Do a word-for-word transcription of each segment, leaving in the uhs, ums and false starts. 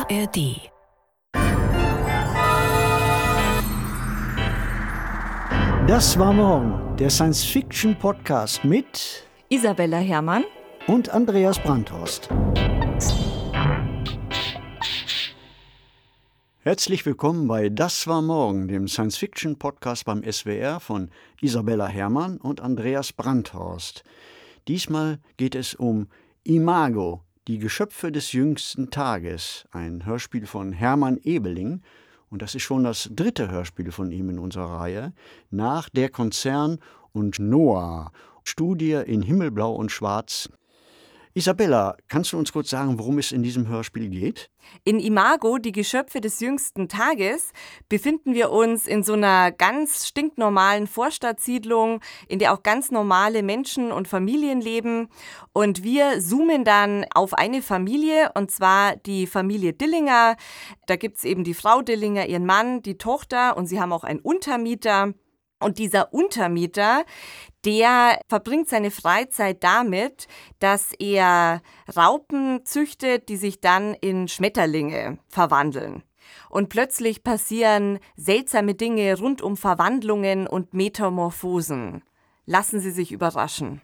A R D. Das war morgen, der Science-Fiction-Podcast mit Isabella Herrmann und Andreas Brandhorst. Herzlich willkommen bei Das war morgen, dem Science-Fiction-Podcast beim S W R von Isabella Herrmann und Andreas Brandhorst. Diesmal geht es um Imago, die Geschöpfe des jüngsten Tages, ein Hörspiel von Hermann Ebeling. Und das ist schon das dritte Hörspiel von ihm in unserer Reihe, nach Der Konzern und Noah, Studie in Himmelblau und Schwarz. Isabella, kannst du uns kurz sagen, worum es in diesem Hörspiel geht? In Imago, die Geschöpfe des jüngsten Tages, befinden wir uns in so einer ganz stinknormalen Vorstadtsiedlung, in der auch ganz normale Menschen und Familien leben. Und wir zoomen dann auf eine Familie, und zwar die Familie Dillinger. Da gibt es eben die Frau Dillinger, ihren Mann, die Tochter, und sie haben auch einen Untermieter. Und dieser Untermieter, der verbringt seine Freizeit damit, dass er Raupen züchtet, die sich dann in Schmetterlinge verwandeln. Und plötzlich passieren seltsame Dinge rund um Verwandlungen und Metamorphosen. Lassen Sie sich überraschen.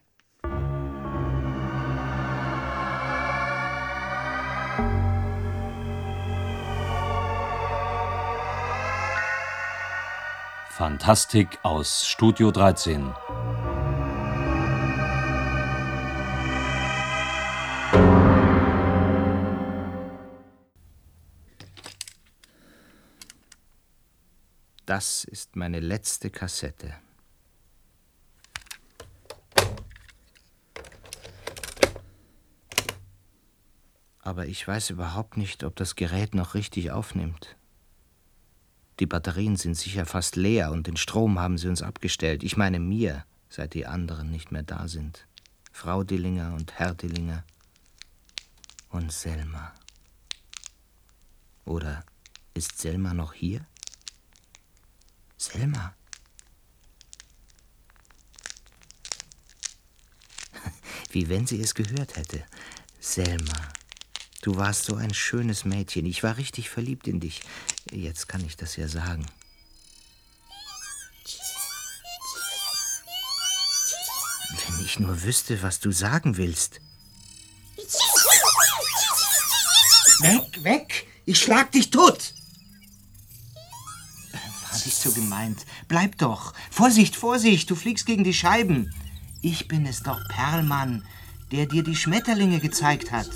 Fantastik aus Studio dreizehn. Das ist meine letzte Kassette. Aber ich weiß überhaupt nicht, ob das Gerät noch richtig aufnimmt. Die Batterien sind sicher fast leer und den Strom haben sie uns abgestellt. Ich meine mir, seit die anderen nicht mehr da sind. Frau Dillinger und Herr Dillinger und Selma. Oder ist Selma noch hier? Selma? Wie wenn sie es gehört hätte. Selma, du warst so ein schönes Mädchen. Ich war richtig verliebt in dich. Jetzt kann ich das ja sagen. Wenn ich nur wüsste, was du sagen willst. Weg, weg! Ich schlag dich tot! War nicht so gemeint. Bleib doch. Vorsicht, Vorsicht, du fliegst gegen die Scheiben. Ich bin es doch, Perlmann, der dir die Schmetterlinge gezeigt hat.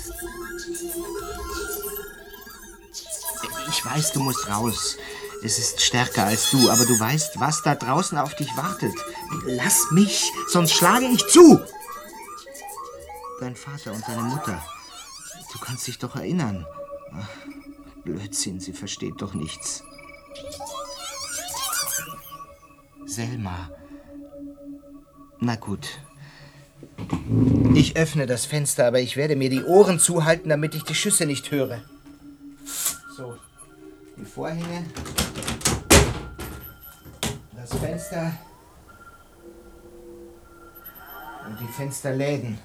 Ich weiß, du musst raus. Es ist stärker als du, aber du weißt, was da draußen auf dich wartet. Lass mich, sonst schlage ich zu. Dein Vater und deine Mutter. Du kannst dich doch erinnern. Ach, Blödsinn, sie versteht doch nichts. Selma. Na gut. Ich öffne das Fenster, aber ich werde mir die Ohren zuhalten, damit ich die Schüsse nicht höre. So, die Vorhänge, das Fenster und die Fensterläden.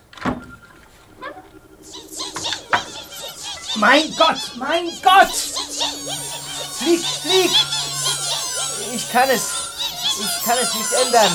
Mein Gott, mein Gott! Flieg, flieg! Ich kann es, ich kann es nicht ändern.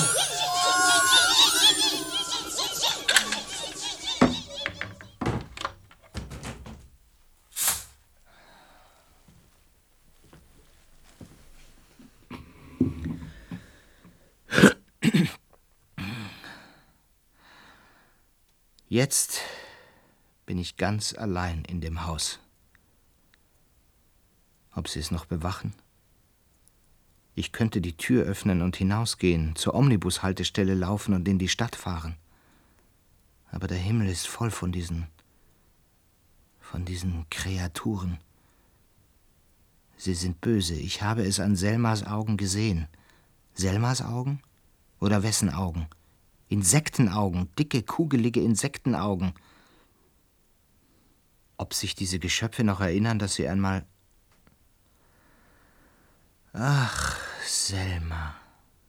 Jetzt bin ich ganz allein in dem Haus. Ob sie es noch bewachen? Ich könnte die Tür öffnen und hinausgehen, zur Omnibushaltestelle laufen und in die Stadt fahren. Aber der Himmel ist voll von diesen, von diesen Kreaturen. Sie sind böse. Ich habe es an Selmas Augen gesehen. Selmas Augen? Oder wessen Augen? Insektenaugen, dicke, kugelige Insektenaugen. Ob sich diese Geschöpfe noch erinnern, dass sie einmal... Ach, Selma.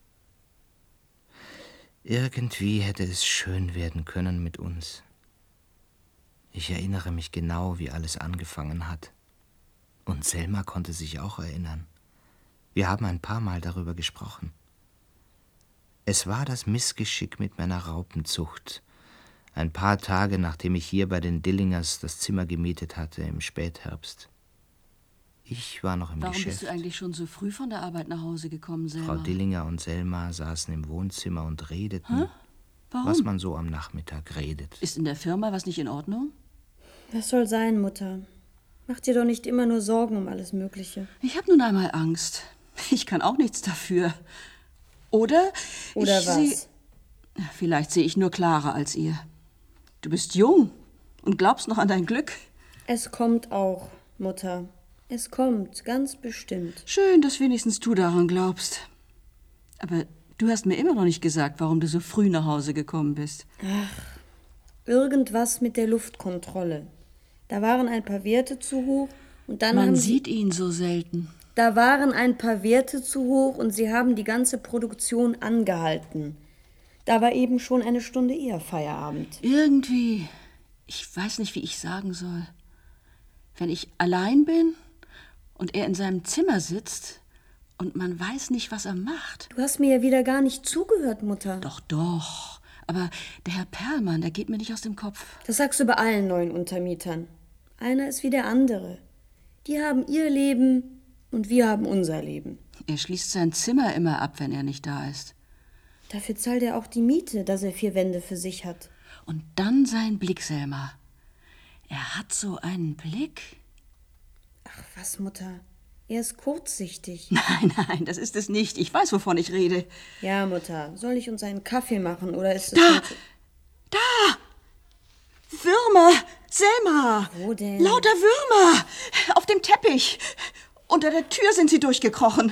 Irgendwie hätte es schön werden können mit uns. Ich erinnere mich genau, wie alles angefangen hat. Und Selma konnte sich auch erinnern. Wir haben ein paar Mal darüber gesprochen. Es war das Missgeschick mit meiner Raupenzucht. Ein paar Tage, nachdem ich hier bei den Dillingers das Zimmer gemietet hatte, im Spätherbst. Ich war noch im Warum Geschäft. bist du eigentlich schon so früh von der Arbeit nach Hause gekommen, Selma? Frau Dillinger und Selma saßen im Wohnzimmer und redeten, Hä? Warum? was man so am Nachmittag redet. Ist in der Firma was nicht in Ordnung? Was soll sein, Mutter? Mach dir doch nicht immer nur Sorgen um alles Mögliche. Ich habe nun einmal Angst. Ich kann auch nichts dafür. Oder? Oder ich was? Seh... Vielleicht sehe ich nur klarer als ihr. Du bist jung und glaubst noch an dein Glück. Es kommt auch, Mutter. Es kommt, ganz bestimmt. Schön, dass wenigstens du daran glaubst. Aber du hast mir immer noch nicht gesagt, warum du so früh nach Hause gekommen bist. Ach, irgendwas mit der Luftkontrolle. Da waren ein paar Werte zu hoch und dann Man haben sieht sie, ihn so selten. Da waren ein paar Werte zu hoch und sie haben die ganze Produktion angehalten. Da war eben schon eine Stunde eher Feierabend. Irgendwie, ich weiß nicht, wie ich sagen soll. Wenn ich allein bin und er in seinem Zimmer sitzt und man weiß nicht, was er macht. Du hast mir ja wieder gar nicht zugehört, Mutter. Doch, doch. Aber der Herr Perlmann, der geht mir nicht aus dem Kopf. Das sagst du bei allen neuen Untermietern. Einer ist wie der andere. Die haben ihr Leben und wir haben unser Leben. Er schließt sein Zimmer immer ab, wenn er nicht da ist. Dafür zahlt er auch die Miete, dass er vier Wände für sich hat. Und dann sein Blick, Selma. Er hat so einen Blick. Ach was, Mutter. Er ist kurzsichtig. Nein, nein, das ist es nicht. Ich weiß, wovon ich rede. Ja, Mutter. Soll ich uns einen Kaffee machen oder ist es... Da! Nicht... Da! Würmer! Selma! Wo denn? Lauter Würmer! Auf dem Teppich. Unter der Tür sind sie durchgekrochen.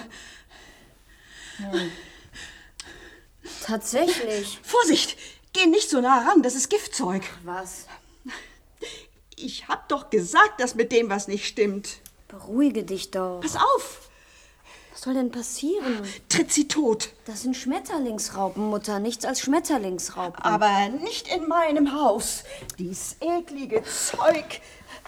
Hm. Tatsächlich. Vorsicht! Geh nicht so nah ran, das ist Giftzeug. Was? Ich hab doch gesagt, dass mit dem was nicht stimmt. Beruhige dich doch. Pass auf! Was soll denn passieren? Tritt sie tot. Das sind Schmetterlingsraupen, Mutter. Nichts als Schmetterlingsraupen. Aber nicht in meinem Haus. Dies eklige Zeug.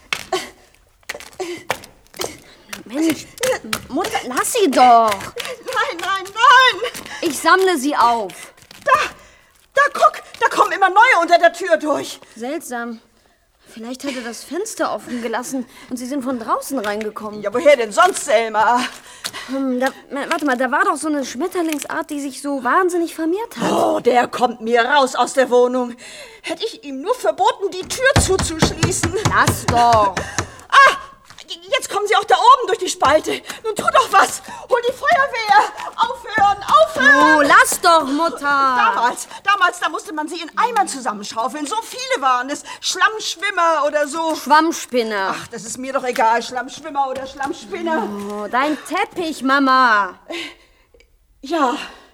Mensch, Mutter, lass sie doch. Nein, nein, nein! Ich sammle sie auf. Da, da, guck, da kommen immer neue unter der Tür durch. Seltsam. Vielleicht hat er das Fenster offen gelassen und sie sind von draußen reingekommen. Ja, woher denn sonst, Selma? Hm, da, warte mal, da war doch so eine Schmetterlingsart, die sich so wahnsinnig vermehrt hat. Oh, der kommt mir raus aus der Wohnung. Hätte ich ihm nur verboten, die Tür zuzuschließen. Lass doch. Ah, jetzt kommen sie auch da oben durch die Spalte. Nun tu doch was. Hol die Feuerwehr. Aufhören, aufhören. Oh, lass doch, Mutter. Damals, damals, da musste man sie in Eimern zusammenschaufeln. So viele waren es. Schlammschwimmer oder so. Schwammspinner. Ach, das ist mir doch egal. Schlammschwimmer oder Schlammspinner. Oh, dein Teppich, Mama. Ja.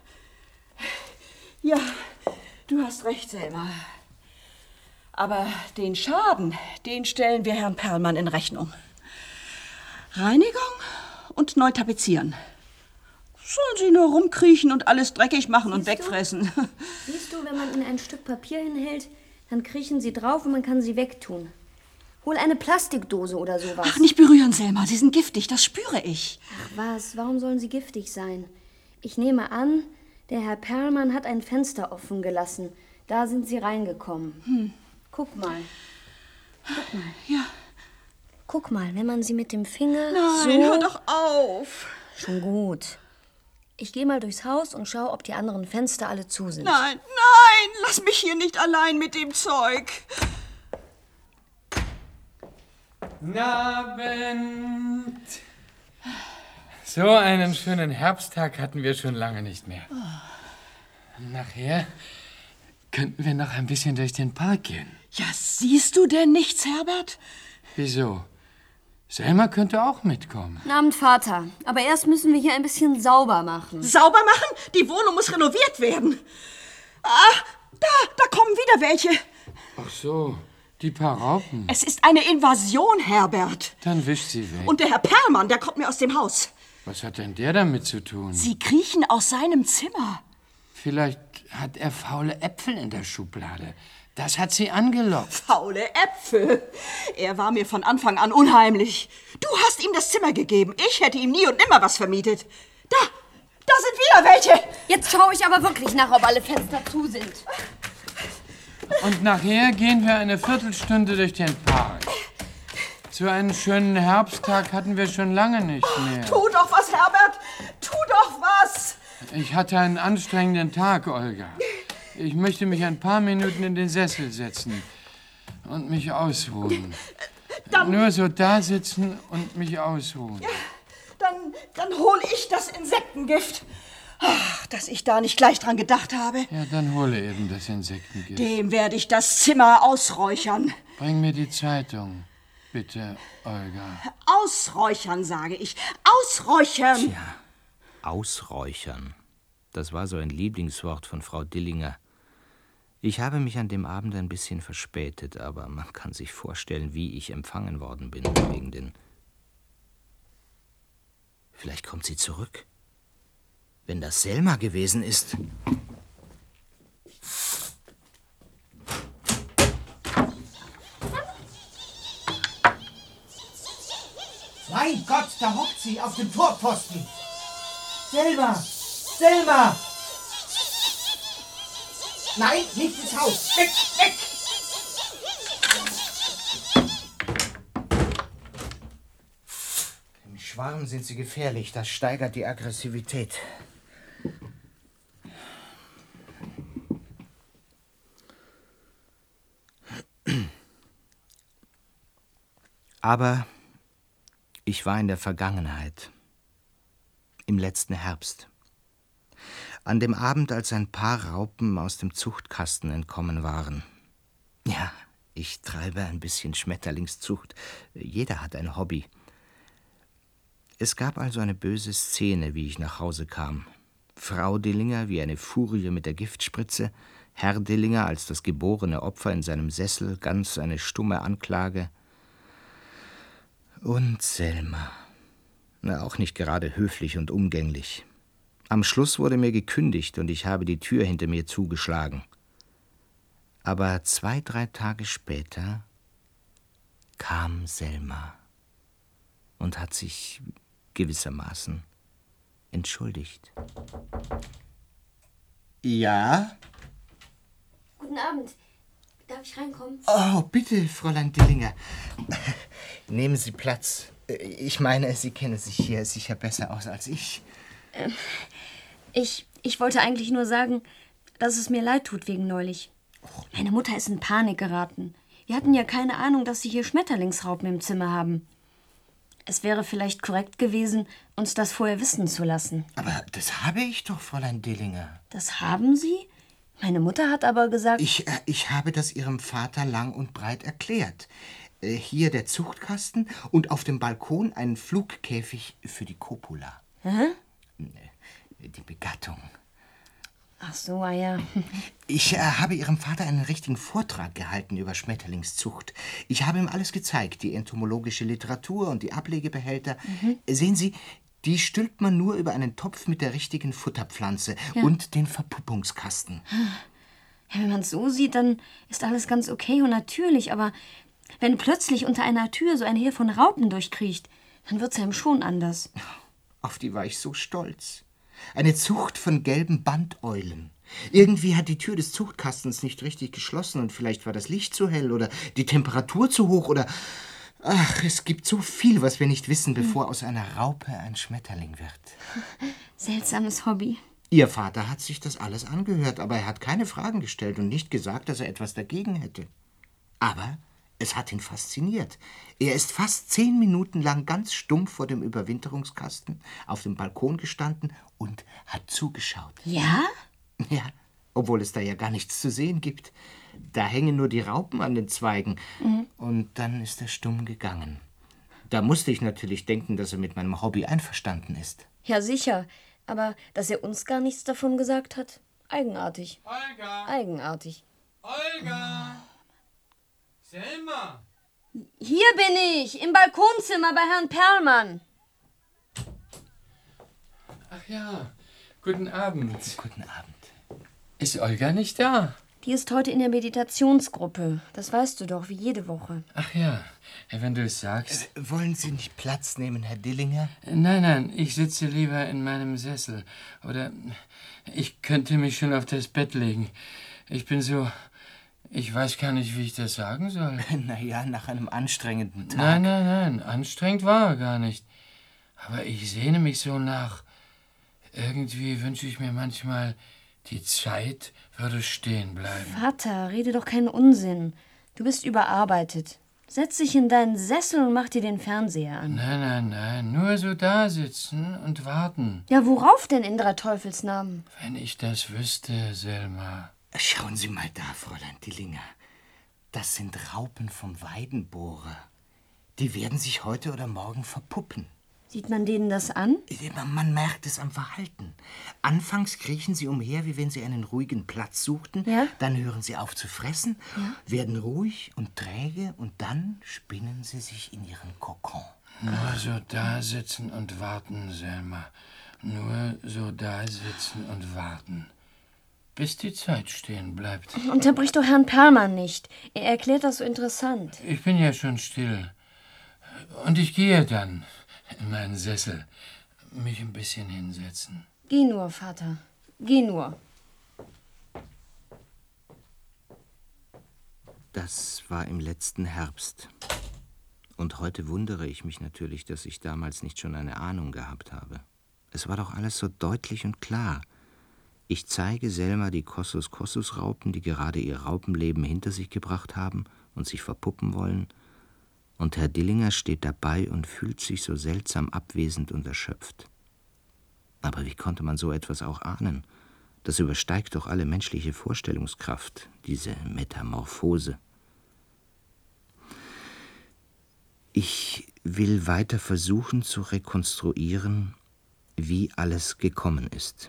Ja, du hast recht, Selma. Aber den Schaden, den stellen wir Herrn Perlmann in Rechnung. Reinigung und neu tapezieren. Sollen sie nur rumkriechen und alles dreckig machen und Siehst du? wegfressen. Siehst du, wenn man ihnen ein Stück Papier hinhält, dann kriechen sie drauf und man kann sie wegtun. Hol eine Plastikdose oder sowas. Ach, nicht berühren, Selma. Sie sind giftig, das spüre ich. Ach was, warum sollen sie giftig sein? Ich nehme an, der Herr Perlmann hat ein Fenster offen gelassen. Da sind sie reingekommen. Hm. Guck mal. Guck mal. Ja. Guck mal, wenn man sie mit dem Finger Nein, so... hör doch auf. Schon gut. Ich gehe mal durchs Haus und schaue, ob die anderen Fenster alle zu sind. Nein, nein, lass mich hier nicht allein mit dem Zeug. Guten Abend. So einen schönen Herbsttag hatten wir schon lange nicht mehr. Nachher könnten wir noch ein bisschen durch den Park gehen. Ja, siehst du denn nichts, Herbert? Wieso? Selma könnte auch mitkommen. Guten Abend, Vater. Aber erst müssen wir hier ein bisschen sauber machen. Sauber machen? Die Wohnung muss renoviert werden. Ah, da, da kommen wieder welche. Ach so, die paar Raupen. Es ist eine Invasion, Herbert. Dann wischt sie weg. Und der Herr Perlmann, der kommt mir aus dem Haus. Was hat denn der damit zu tun? Sie kriechen aus seinem Zimmer. Vielleicht hat er faule Äpfel in der Schublade. Das hat sie angelockt. Faule Äpfel. Er war mir von Anfang an unheimlich. Du hast ihm das Zimmer gegeben. Ich hätte ihm nie und nimmer was vermietet. Da, da sind wieder welche. Jetzt schaue ich aber wirklich nach, ob alle Fenster zu sind. Und nachher gehen wir eine Viertelstunde durch den Park. So einen schönen Herbsttag hatten wir schon lange nicht mehr. Tu doch was, Herbert. Tu doch was. Ich hatte einen anstrengenden Tag, Olga. Ich möchte mich ein paar Minuten in den Sessel setzen und mich ausruhen. Dann, Nur so da sitzen und mich ausruhen. ja, dann, dann hol ich das Insektengift. Ach, dass ich da nicht gleich dran gedacht habe. Ja, dann hole eben das Insektengift. Dem werde ich das Zimmer ausräuchern. Bring mir die Zeitung, bitte, Olga. Ausräuchern, sage ich. Ausräuchern. Ja, ausräuchern. Das war so ein Lieblingswort von Frau Dillinger. Ich habe mich an dem Abend ein bisschen verspätet, aber man kann sich vorstellen, wie ich empfangen worden bin wegen den... Vielleicht kommt sie zurück. Wenn das Selma gewesen ist. Mein Gott, da hockt sie auf dem Torpfosten. Selma! Selma! Nein, nicht ins Haus. Weg, weg! Im Schwarm sind sie gefährlich. Das steigert die Aggressivität. Aber ich war in der Vergangenheit. Im letzten Herbst. An dem Abend, als ein paar Raupen aus dem Zuchtkasten entkommen waren. Ja, ich treibe ein bisschen Schmetterlingszucht. Jeder hat ein Hobby. Es gab also eine böse Szene, wie ich nach Hause kam. Frau Dillinger wie eine Furie mit der Giftspritze, Herr Dillinger als das geborene Opfer in seinem Sessel, ganz eine stumme Anklage. Und Selma. Na, auch nicht gerade höflich und umgänglich. Am Schluss wurde mir gekündigt und ich habe die Tür hinter mir zugeschlagen. Aber zwei, drei Tage später kam Selma und hat sich gewissermaßen entschuldigt. Ja? Guten Abend. Darf ich reinkommen? Oh, bitte, Fräulein Dillinger. Nehmen Sie Platz. Ich meine, Sie kennen sich hier sicher besser aus als ich. Ähm, ich, ich wollte eigentlich nur sagen, dass es mir leid tut wegen neulich. Meine Mutter ist in Panik geraten. Wir hatten ja keine Ahnung, dass Sie hier Schmetterlingsraupen im Zimmer haben. Es wäre vielleicht korrekt gewesen, uns das vorher wissen zu lassen. Aber das habe ich doch, Fräulein Dillinger. Das haben Sie? Meine Mutter hat aber gesagt... Ich, äh, ich habe das Ihrem Vater lang und breit erklärt. Äh, hier der Zuchtkasten und auf dem Balkon ein Flugkäfig für die Copula. Hä? Die Begattung. Ach so, ah ja. Ich äh, habe Ihrem Vater einen richtigen Vortrag gehalten über Schmetterlingszucht. Ich habe ihm alles gezeigt, die entomologische Literatur und die Ablegebehälter. Mhm. Sehen Sie, die stülpt man nur über einen Topf mit der richtigen Futterpflanze ja. und den Verpuppungskasten. Ja, wenn man es so sieht, dann ist alles ganz okay und natürlich, aber wenn plötzlich unter einer Tür so ein Heer von Raupen durchkriecht, dann wird's einem schon anders. Auf die war ich so stolz. Eine Zucht von gelben Bandeulen. Irgendwie hat die Tür des Zuchtkastens nicht richtig geschlossen und vielleicht war das Licht zu hell oder die Temperatur zu hoch oder... Ach, es gibt so viel, was wir nicht wissen, bevor aus einer Raupe ein Schmetterling wird. Seltsames Hobby. Ihr Vater hat sich das alles angehört, aber er hat keine Fragen gestellt und nicht gesagt, dass er etwas dagegen hätte. Aber es hat ihn fasziniert. Er ist fast zehn Minuten lang ganz stumpf vor dem Überwinterungskasten auf dem Balkon gestanden und hat zugeschaut. Ja? Ja, obwohl es da ja gar nichts zu sehen gibt. Da hängen nur die Raupen an den Zweigen. Mhm. Und dann ist er stumm gegangen. Da musste ich natürlich denken, dass er mit meinem Hobby einverstanden ist. Ja, sicher. Aber dass er uns gar nichts davon gesagt hat, eigenartig. Olga! Eigenartig. Olga! Selma! Hier bin ich, im Balkonzimmer bei Herrn Perlmann. Ach ja, guten Abend. Guten Abend. Ist Olga nicht da? Die ist heute in der Meditationsgruppe. Das weißt du doch, wie jede Woche. Ach ja, wenn du es sagst. Äh, wollen Sie nicht Platz nehmen, Herr Dillinger? Nein, nein, ich sitze lieber in meinem Sessel. Oder ich könnte mich schon auf das Bett legen. Ich bin so... Ich weiß gar nicht, wie ich das sagen soll. Na ja, nach einem anstrengenden Tag. Nein, nein, nein, anstrengend war er gar nicht. Aber ich sehne mich so nach... Irgendwie wünsche ich mir manchmal... Die Zeit würde stehen bleiben. Vater, rede doch keinen Unsinn. Du bist überarbeitet. Setz dich in deinen Sessel und mach dir den Fernseher an. Nein, nein, nein. Nur so da sitzen und warten. Ja, worauf denn in drei Teufelsnamen? Wenn ich das wüsste, Selma. Schauen Sie mal da, Fräulein Dillinger. Das sind Raupen vom Weidenbohrer. Die werden sich heute oder morgen verpuppen. Sieht man denen das an? Man merkt es am Verhalten. Anfangs kriechen sie umher, wie wenn sie einen ruhigen Platz suchten. Ja? Dann hören sie auf zu fressen, ja? werden ruhig und träge und dann spinnen sie sich in ihren Kokon. Nur so da sitzen und warten, Selma. Nur so da sitzen und warten. Bis die Zeit stehen bleibt. Unterbrich doch Herrn Perlmann nicht. Er erklärt das so interessant. Ich bin ja schon still. Und ich gehe dann in meinen Sessel. Mich ein bisschen hinsetzen. Geh nur, Vater. Geh nur. Das war im letzten Herbst. Und heute wundere ich mich natürlich, dass ich damals nicht schon eine Ahnung gehabt habe. Es war doch alles so deutlich und klar. Ich zeige Selma die Kossus-Kossus-Raupen, die gerade ihr Raupenleben hinter sich gebracht haben und sich verpuppen wollen. Und Herr Dillinger steht dabei und fühlt sich so seltsam abwesend und erschöpft. Aber wie konnte man so etwas auch ahnen? Das übersteigt doch alle menschliche Vorstellungskraft, diese Metamorphose. Ich will weiter versuchen zu rekonstruieren, wie alles gekommen ist.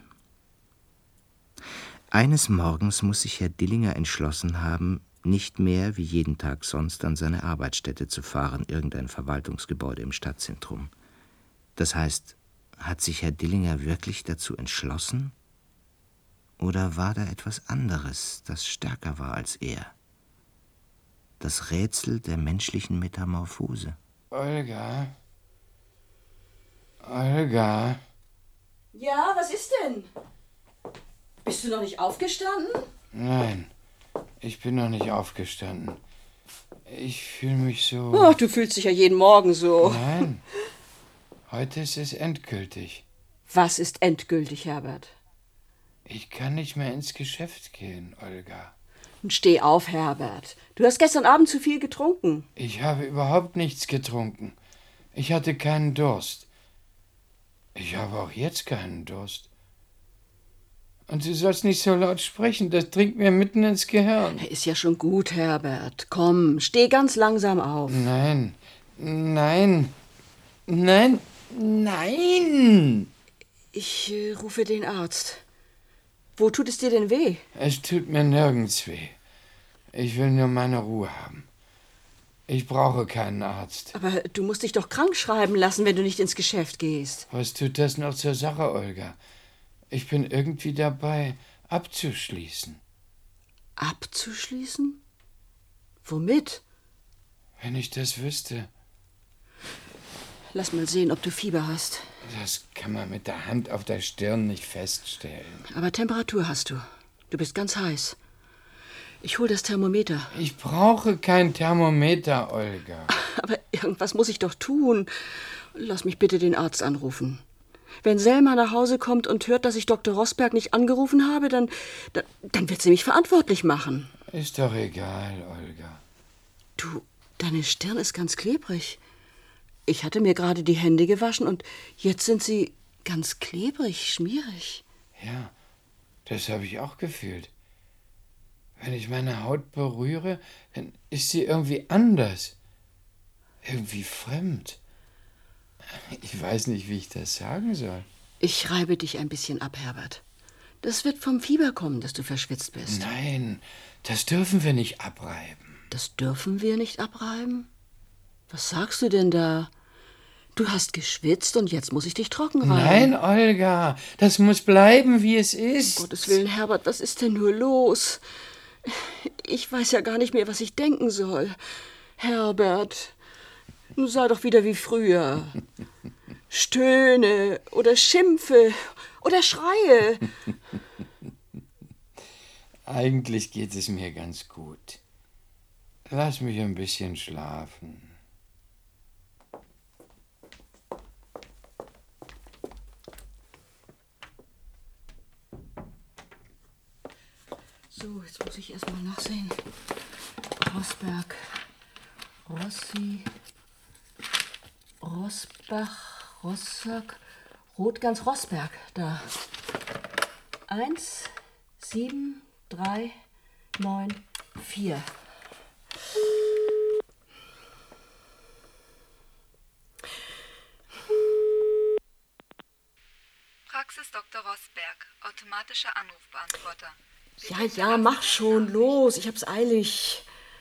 Eines Morgens muss sich Herr Dillinger entschlossen haben, nicht mehr wie jeden Tag sonst an seine Arbeitsstätte zu fahren, irgendein Verwaltungsgebäude im Stadtzentrum. Das heißt, hat sich Herr Dillinger wirklich dazu entschlossen? Oder war da etwas anderes, das stärker war als er? Das Rätsel der menschlichen Metamorphose. Olga? Olga? Ja, was ist denn? Bist du noch nicht aufgestanden? Nein, ich bin noch nicht aufgestanden. Ich fühle mich so... Oh, du fühlst dich ja jeden Morgen so. Nein, heute ist es endgültig. Was ist endgültig, Herbert? Ich kann nicht mehr ins Geschäft gehen, Olga. Steh auf, Herbert. Du hast gestern Abend zu viel getrunken. Ich habe überhaupt nichts getrunken. Ich hatte keinen Durst. Ich habe auch jetzt keinen Durst. Und du sollst nicht so laut sprechen, das dringt mir mitten ins Gehirn. Ist ja schon gut, Herbert. Komm, steh ganz langsam auf. Nein, nein, nein, nein. Ich äh, rufe den Arzt. Wo tut es dir denn weh? Es tut mir nirgends weh. Ich will nur meine Ruhe haben. Ich brauche keinen Arzt. Aber du musst dich doch krank schreiben lassen, wenn du nicht ins Geschäft gehst. Was tut das noch zur Sache, Olga? Ich bin irgendwie dabei, abzuschließen. Abzuschließen? Womit? Wenn ich das wüsste. Lass mal sehen, ob du Fieber hast. Das kann man mit der Hand auf der Stirn nicht feststellen. Aber Temperatur hast du. Du bist ganz heiß. Ich hol das Thermometer. Ich brauche kein Thermometer, Olga. Aber irgendwas muss ich doch tun. Lass mich bitte den Arzt anrufen. Wenn Selma nach Hause kommt und hört, dass ich Doktor Rosberg nicht angerufen habe, dann, dann, dann wird sie mich verantwortlich machen. Ist doch egal, Olga. Du, deine Stirn ist ganz klebrig. Ich hatte mir gerade die Hände gewaschen und jetzt sind sie ganz klebrig, schmierig. Ja, das habe ich auch gefühlt. Wenn ich meine Haut berühre, dann ist sie irgendwie anders. Irgendwie fremd. Ich weiß nicht, wie ich das sagen soll. Ich reibe dich ein bisschen ab, Herbert. Das wird vom Fieber kommen, dass du verschwitzt bist. Nein, das dürfen wir nicht abreiben. Das dürfen wir nicht abreiben? Was sagst du denn da? Du hast geschwitzt und jetzt muss ich dich trocken reiben. Nein, Olga, das muss bleiben, wie es ist. Um Gottes Willen, Herbert, was ist denn nur los? Ich weiß ja gar nicht mehr, was ich denken soll. Herbert, nun sei doch wieder wie früher. Stöhne oder schimpfe oder schreie. Eigentlich geht es mir ganz gut. Lass mich ein bisschen schlafen. So, jetzt muss ich erst mal nachsehen. Rosberg, Rossi, Rosbach, Rossack, Rotgans, Rosberg, da. Eins, sieben, drei, neun, vier. Praxis Doktor Rosberg, automatischer Anrufbeantworter. Ja, ja, mach schon, los, ich hab's eilig.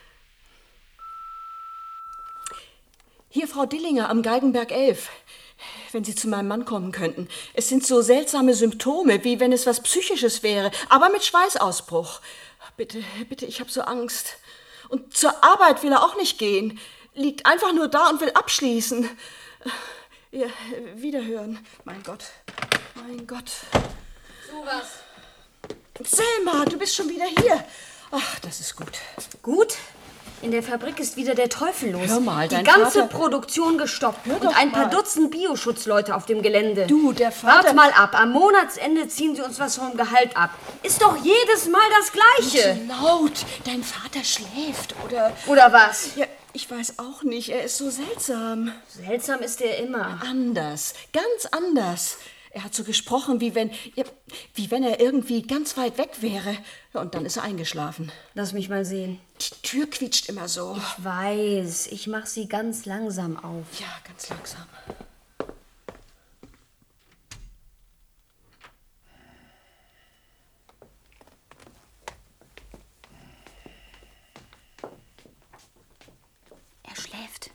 Hier, Frau Dillinger am Geigenberg elf. Wenn Sie zu meinem Mann kommen könnten. Es sind so seltsame Symptome, wie wenn es was Psychisches wäre, aber mit Schweißausbruch. Bitte, bitte, ich hab so Angst. Und zur Arbeit will er auch nicht gehen. Liegt einfach nur da und will abschließen. Ja, wiederhören. Mein Gott, mein Gott. So was. Selma, du bist schon wieder hier. Ach, das ist gut. Gut? In der Fabrik ist wieder der Teufel los. Hör mal, Die dein ganze Vater... Produktion gestoppt Hör und doch ein paar mal. Dutzend Bioschutzleute auf dem Gelände. Du, der Vater... Wart mal ab, am Monatsende ziehen sie uns was vom Gehalt ab. Ist doch jedes Mal das Gleiche. Nicht so laut, dein Vater schläft, oder... Oder was? Ja, ich weiß auch nicht, er ist so seltsam. Seltsam ist er immer. Anders, ganz anders. Er hat so gesprochen, wie wenn, ja, wie wenn er irgendwie ganz weit weg wäre. Und dann ist er eingeschlafen. Lass mich mal sehen. Die Tür quietscht immer so. Ich weiß, ich mach sie ganz langsam auf. Ja, ganz langsam. Er schläft.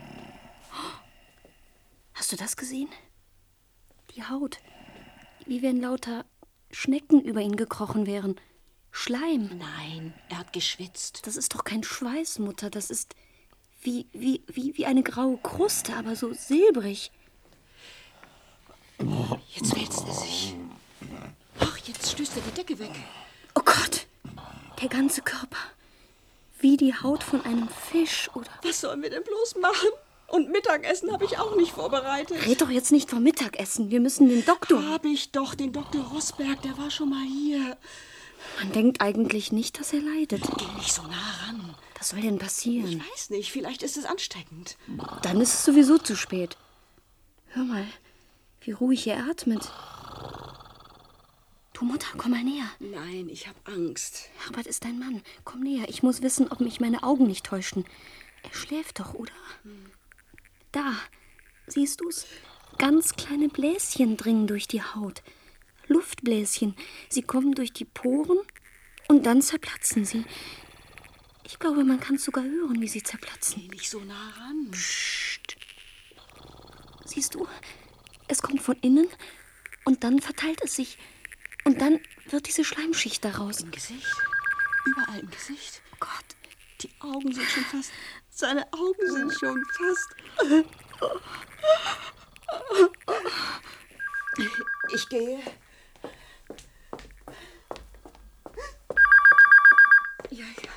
Hast du das gesehen? Die Haut. Wie wenn lauter Schnecken über ihn gekrochen wären. Schleim. Nein, er hat geschwitzt. Das ist doch kein Schweiß, Mutter. Das ist wie, wie, wie, wie eine graue Kruste, aber so silbrig. Jetzt wälzt er sich. Ach, jetzt stößt er die Decke weg. Oh Gott, der ganze Körper. Wie die Haut von einem Fisch, oder? Was sollen wir denn bloß machen? Und Mittagessen habe ich auch nicht vorbereitet. Red doch jetzt nicht vom Mittagessen. Wir müssen den Doktor... Habe ich doch, den Doktor Rosberg, der war schon mal hier. Man denkt eigentlich nicht, dass er leidet. Geh nicht so nah ran. Was soll denn passieren? Ich weiß nicht, vielleicht ist es ansteckend. Dann ist es sowieso zu spät. Hör mal, wie ruhig er atmet. Du Mutter, komm mal näher. Nein, ich habe Angst. Herbert ist dein Mann. Komm näher. Ich muss wissen, ob mich meine Augen nicht täuschen. Er schläft doch, oder? Hm. Da, siehst du's? Ganz kleine Bläschen dringen durch die Haut. Luftbläschen. Sie kommen durch die Poren und dann zerplatzen sie. Ich glaube, man kann sogar hören, wie sie zerplatzen. Geh nicht so nah ran. Psst. Siehst du? Es kommt von innen und dann verteilt es sich. Und dann wird diese Schleimschicht daraus. Im Gesicht? Überall im Gesicht? Oh Gott. Die Augen sind schon fast... Seine Augen sind schon fast... Ich gehe. Ja, ja.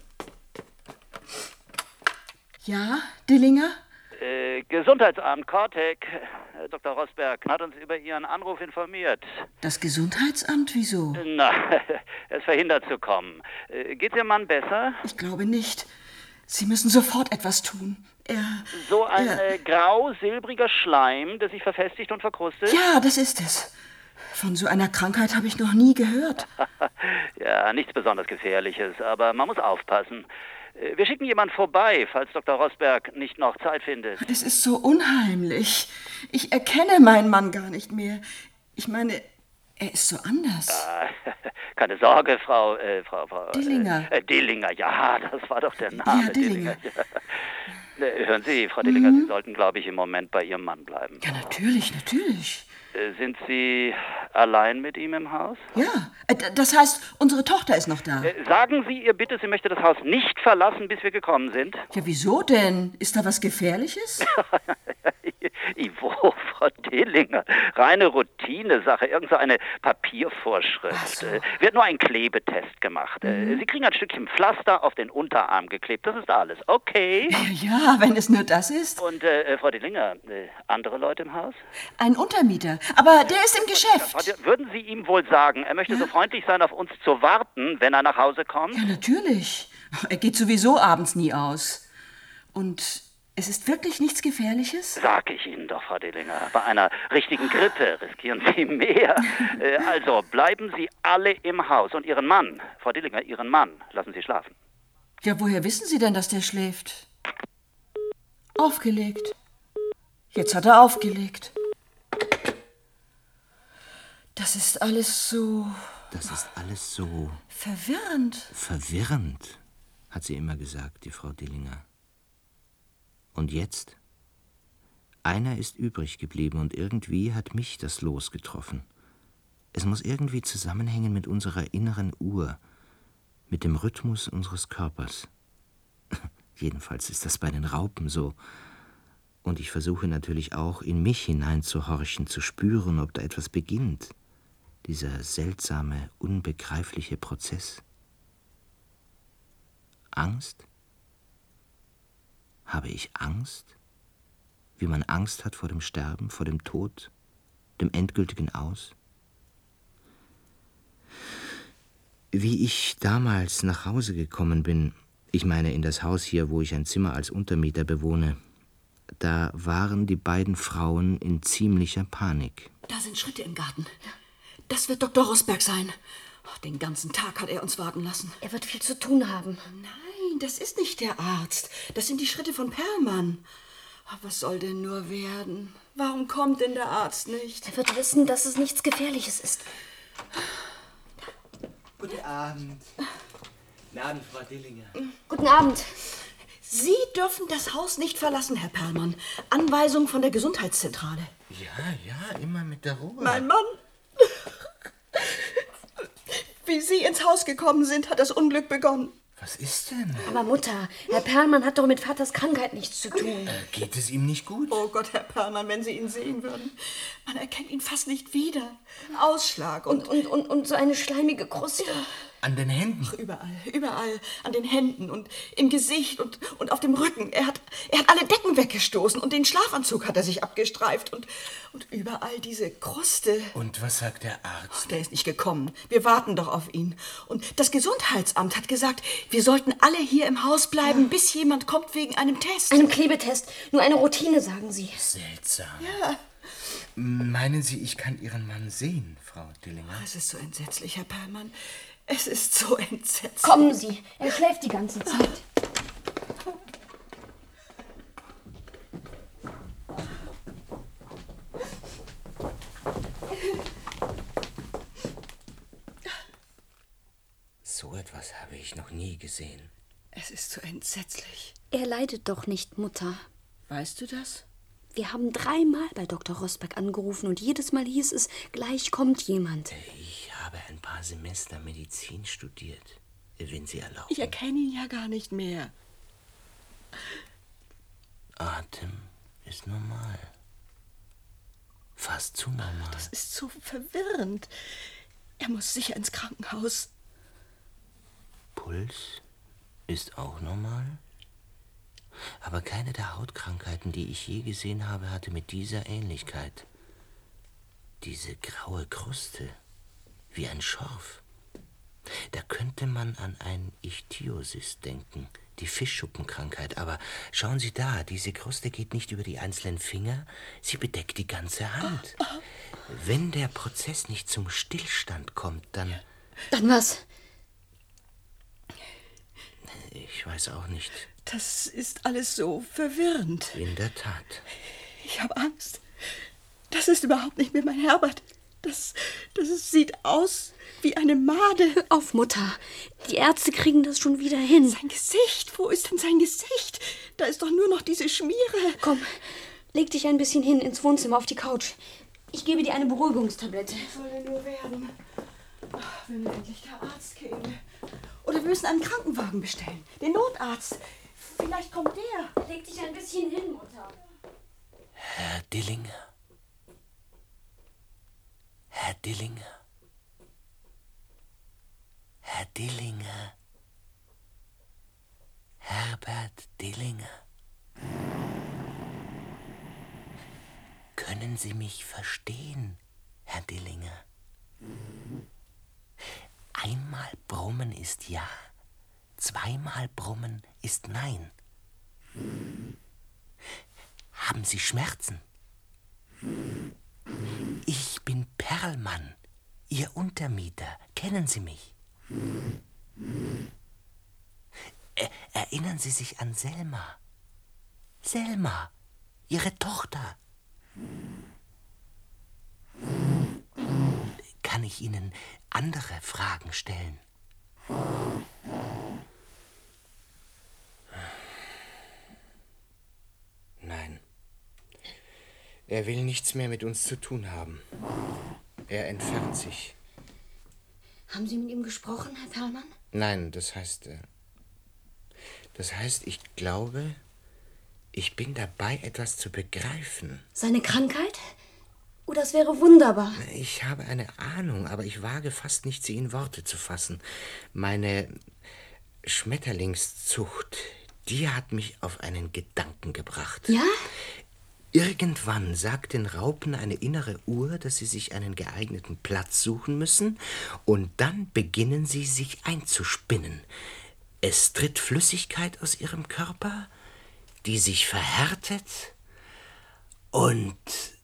Ja, Dillinger? Äh, Gesundheitsamt, Kortek. Doktor Rosberg hat uns über Ihren Anruf informiert. Das Gesundheitsamt? Wieso? Na, er ist verhindert zu kommen. Äh, geht's Ihrem Mann besser? Ich glaube nicht. Sie müssen sofort etwas tun. Er... So ein er, äh, grau-silbriger Schleim, der sich verfestigt und verkrustet? Ja, das ist es. Von so einer Krankheit habe ich noch nie gehört. Ja, nichts besonders Gefährliches, aber man muss aufpassen. Wir schicken jemand vorbei, falls Doktor Rosberg nicht noch Zeit findet. Es ist so unheimlich. Ich erkenne meinen Mann gar nicht mehr. Ich meine, er ist so anders. Ah, keine Sorge, Frau... Äh, Frau, Frau Dillinger. Äh, äh, Dillinger, ja, das war doch der Name. Ja, Dillinger. Dillinger. Ja. Äh, hören Sie, Frau Dillinger, mhm. Sie sollten, glaube ich, im Moment bei Ihrem Mann bleiben. Ja, natürlich, natürlich. Äh, sind Sie allein mit ihm im Haus? Ja, äh, das heißt, unsere Tochter ist noch da. Äh, sagen Sie ihr bitte, sie möchte das Haus nicht verlassen, bis wir gekommen sind. Ja, wieso denn? Ist da was Gefährliches? Ivo, Frau Dillinger, reine Routinesache, irgend so eine Papiervorschrift. So. Äh, wird nur ein Klebetest gemacht. Mhm. Äh, Sie kriegen ein Stückchen Pflaster auf den Unterarm geklebt, das ist alles. Okay? Ja, wenn es nur das ist. Und, äh, Frau Dillinger, äh, andere Leute im Haus? Ein Untermieter, aber der ist im Geschäft. Würden Sie ihm wohl sagen, er möchte ja? so freundlich sein, auf uns zu warten, wenn er nach Hause kommt? Ja, natürlich. Er geht sowieso abends nie aus. Und es ist wirklich nichts Gefährliches? Sag ich Ihnen doch, Frau Dillinger. Bei einer richtigen Grippe riskieren Sie mehr. äh, also, bleiben Sie alle im Haus. Und Ihren Mann, Frau Dillinger, Ihren Mann, lassen Sie schlafen. Ja, woher wissen Sie denn, dass der schläft? Aufgelegt. Jetzt hat er aufgelegt. Das ist alles so... Das ist alles so... Verwirrend. Verwirrend, hat sie immer gesagt, die Frau Dillinger. Und jetzt? Einer ist übrig geblieben und irgendwie hat mich das Los getroffen. Es muss irgendwie zusammenhängen mit unserer inneren Uhr, mit dem Rhythmus unseres Körpers. Jedenfalls ist das bei den Raupen so. Und ich versuche natürlich auch, in mich hineinzuhorchen, zu spüren, ob da etwas beginnt. Dieser seltsame, unbegreifliche Prozess. Angst? Habe ich Angst? Wie man Angst hat vor dem Sterben, vor dem Tod, dem endgültigen Aus? Wie ich damals nach Hause gekommen bin, ich meine in das Haus hier, wo ich ein Zimmer als Untermieter bewohne, da waren die beiden Frauen in ziemlicher Panik. Da sind Schritte im Garten. Das wird Doktor Rosberg sein. Den ganzen Tag hat er uns warten lassen. Er wird viel zu tun haben. Nein, das ist nicht der Arzt. Das sind die Schritte von Perlmann. Was soll denn nur werden? Warum kommt denn der Arzt nicht? Er wird wissen, dass es nichts Gefährliches ist. Guten Abend. Guten Abend, Frau Dillinger. Guten Abend. Sie dürfen das Haus nicht verlassen, Herr Perlmann. Anweisung von der Gesundheitszentrale. Ja, ja, immer mit der Ruhe. Mein Mann. Wie Sie ins Haus gekommen sind, hat das Unglück begonnen. Was ist denn? Aber Mutter, Herr Perlmann hat doch mit Vaters Krankheit nichts zu tun. Äh, geht es ihm nicht gut? Oh Gott, Herr Perlmann, wenn Sie ihn sehen würden. Man erkennt ihn fast nicht wieder. Ausschlag und... Und, und, und, und so eine schleimige Kruste. An den Händen? Ach, überall, überall. An den Händen und im Gesicht und, und auf dem Rücken. Er hat, er hat alle Decken weggestoßen und den Schlafanzug hat er sich abgestreift. Und, und überall diese Kruste. Und was sagt der Arzt? Der ist nicht gekommen. Wir warten doch auf ihn. Und das Gesundheitsamt hat gesagt, wir sollten alle hier im Haus bleiben, ja. bis jemand kommt wegen einem Test. Einem Klebetest. Nur eine Routine, sagen Sie. Seltsam. Ja. Meinen Sie, ich kann Ihren Mann sehen, Frau Dillinger? Es ist so entsetzlich, Herr Perlmann. Es ist so entsetzlich. Kommen Sie, er schläft die ganze Zeit. So etwas habe ich noch nie gesehen. Es ist so entsetzlich. Er leidet doch nicht, Mutter. Weißt du das? Wir haben dreimal bei Doktor Rosberg angerufen und jedes Mal hieß es, gleich kommt jemand. Ich habe ein paar Semester Medizin studiert, wenn Sie erlauben. Ich erkenne ihn ja gar nicht mehr. Atem ist normal. Fast zu normal. Das ist so verwirrend. Er muss sicher ins Krankenhaus. Puls ist auch normal. Aber keine der Hautkrankheiten, die ich je gesehen habe, hatte mit dieser Ähnlichkeit. Diese graue Kruste, wie ein Schorf. Da könnte man an ein Ichthyosis denken, die Fischschuppenkrankheit. Aber schauen Sie da, diese Kruste geht nicht über die einzelnen Finger, sie bedeckt die ganze Hand. Wenn der Prozess nicht zum Stillstand kommt, dann... Dann was? Ich weiß auch nicht. Das ist alles so verwirrend. In der Tat. Ich habe Angst. Das ist überhaupt nicht mehr mein Herbert. Das, das sieht aus wie eine Made. Hör auf, Mutter. Die Ärzte kriegen das schon wieder hin. Sein Gesicht, wo ist denn sein Gesicht? Da ist doch nur noch diese Schmiere. Komm, leg dich ein bisschen hin ins Wohnzimmer auf die Couch. Ich gebe dir eine Beruhigungstablette. Was soll denn nur werden? Ach, wenn endlich der Arzt käme. Oder wir müssen einen Krankenwagen bestellen. Den Notarzt. Vielleicht kommt der. Leg dich ein bisschen hin, Mutter. Herr Dillinger. Herr Dillinger. Herr Dillinger. Herbert Dillinger. Können Sie mich verstehen, Herr Dillinger? Einmal brummen ist ja, zweimal brummen ist nein. Haben Sie Schmerzen? Ich bin Perlmann, Ihr Untermieter. Kennen Sie mich? Er- Erinnern Sie sich an Selma? Selma, Ihre Tochter. Kann ich Ihnen andere Fragen stellen? Nein. Er will nichts mehr mit uns zu tun haben. Er entfernt sich. Haben Sie mit ihm gesprochen, Herr Perlmann? Nein, das heißt... äh, Das heißt, ich glaube, ich bin dabei, etwas zu begreifen. Seine Krankheit? Oh, das wäre wunderbar. Ich habe eine Ahnung, aber ich wage fast nicht, sie in Worte zu fassen. Meine Schmetterlingszucht, die hat mich auf einen Gedanken gebracht. Ja? Irgendwann sagt den Raupen eine innere Uhr, dass sie sich einen geeigneten Platz suchen müssen, und dann beginnen sie, sich einzuspinnen. Es tritt Flüssigkeit aus ihrem Körper, die sich verhärtet und...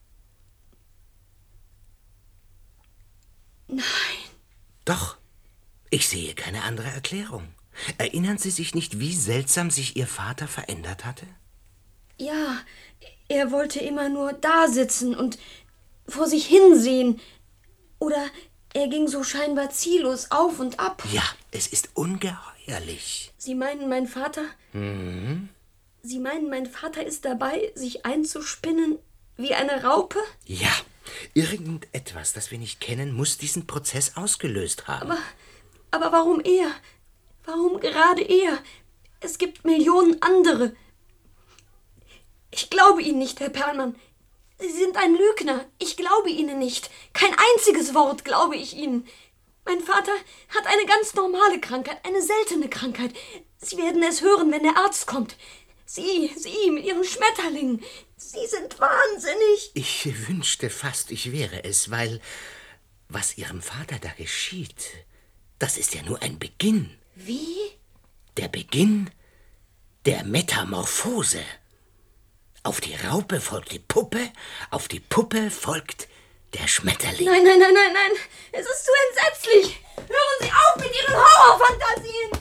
Nein. Doch, ich sehe keine andere Erklärung. Erinnern Sie sich nicht, wie seltsam sich Ihr Vater verändert hatte? Ja, er wollte immer nur da sitzen und vor sich hinsehen. Oder er ging so scheinbar ziellos auf und ab. Ja, es ist ungeheuerlich. Sie meinen, mein Vater... Mhm. Sie meinen, mein Vater ist dabei, sich einzuspinnen wie eine Raupe? Ja, irgendetwas, das wir nicht kennen, muss diesen Prozess ausgelöst haben. Aber, aber warum er? Warum gerade er? Es gibt Millionen andere. Ich glaube Ihnen nicht, Herr Perlmann. Sie sind ein Lügner. Ich glaube Ihnen nicht. Kein einziges Wort glaube ich Ihnen. Mein Vater hat eine ganz normale Krankheit, eine seltene Krankheit. Sie werden es hören, wenn der Arzt kommt. Sie, Sie mit Ihren Schmetterlingen. Sie sind wahnsinnig. Ich wünschte fast, ich wäre es, weil was Ihrem Vater da geschieht, das ist ja nur ein Beginn. Wie? Der Beginn der Metamorphose. Auf die Raupe folgt die Puppe, auf die Puppe folgt der Schmetterling. Nein, nein, nein, nein, nein. Es ist zu entsetzlich. Hören Sie auf mit Ihren Horrorfantasien.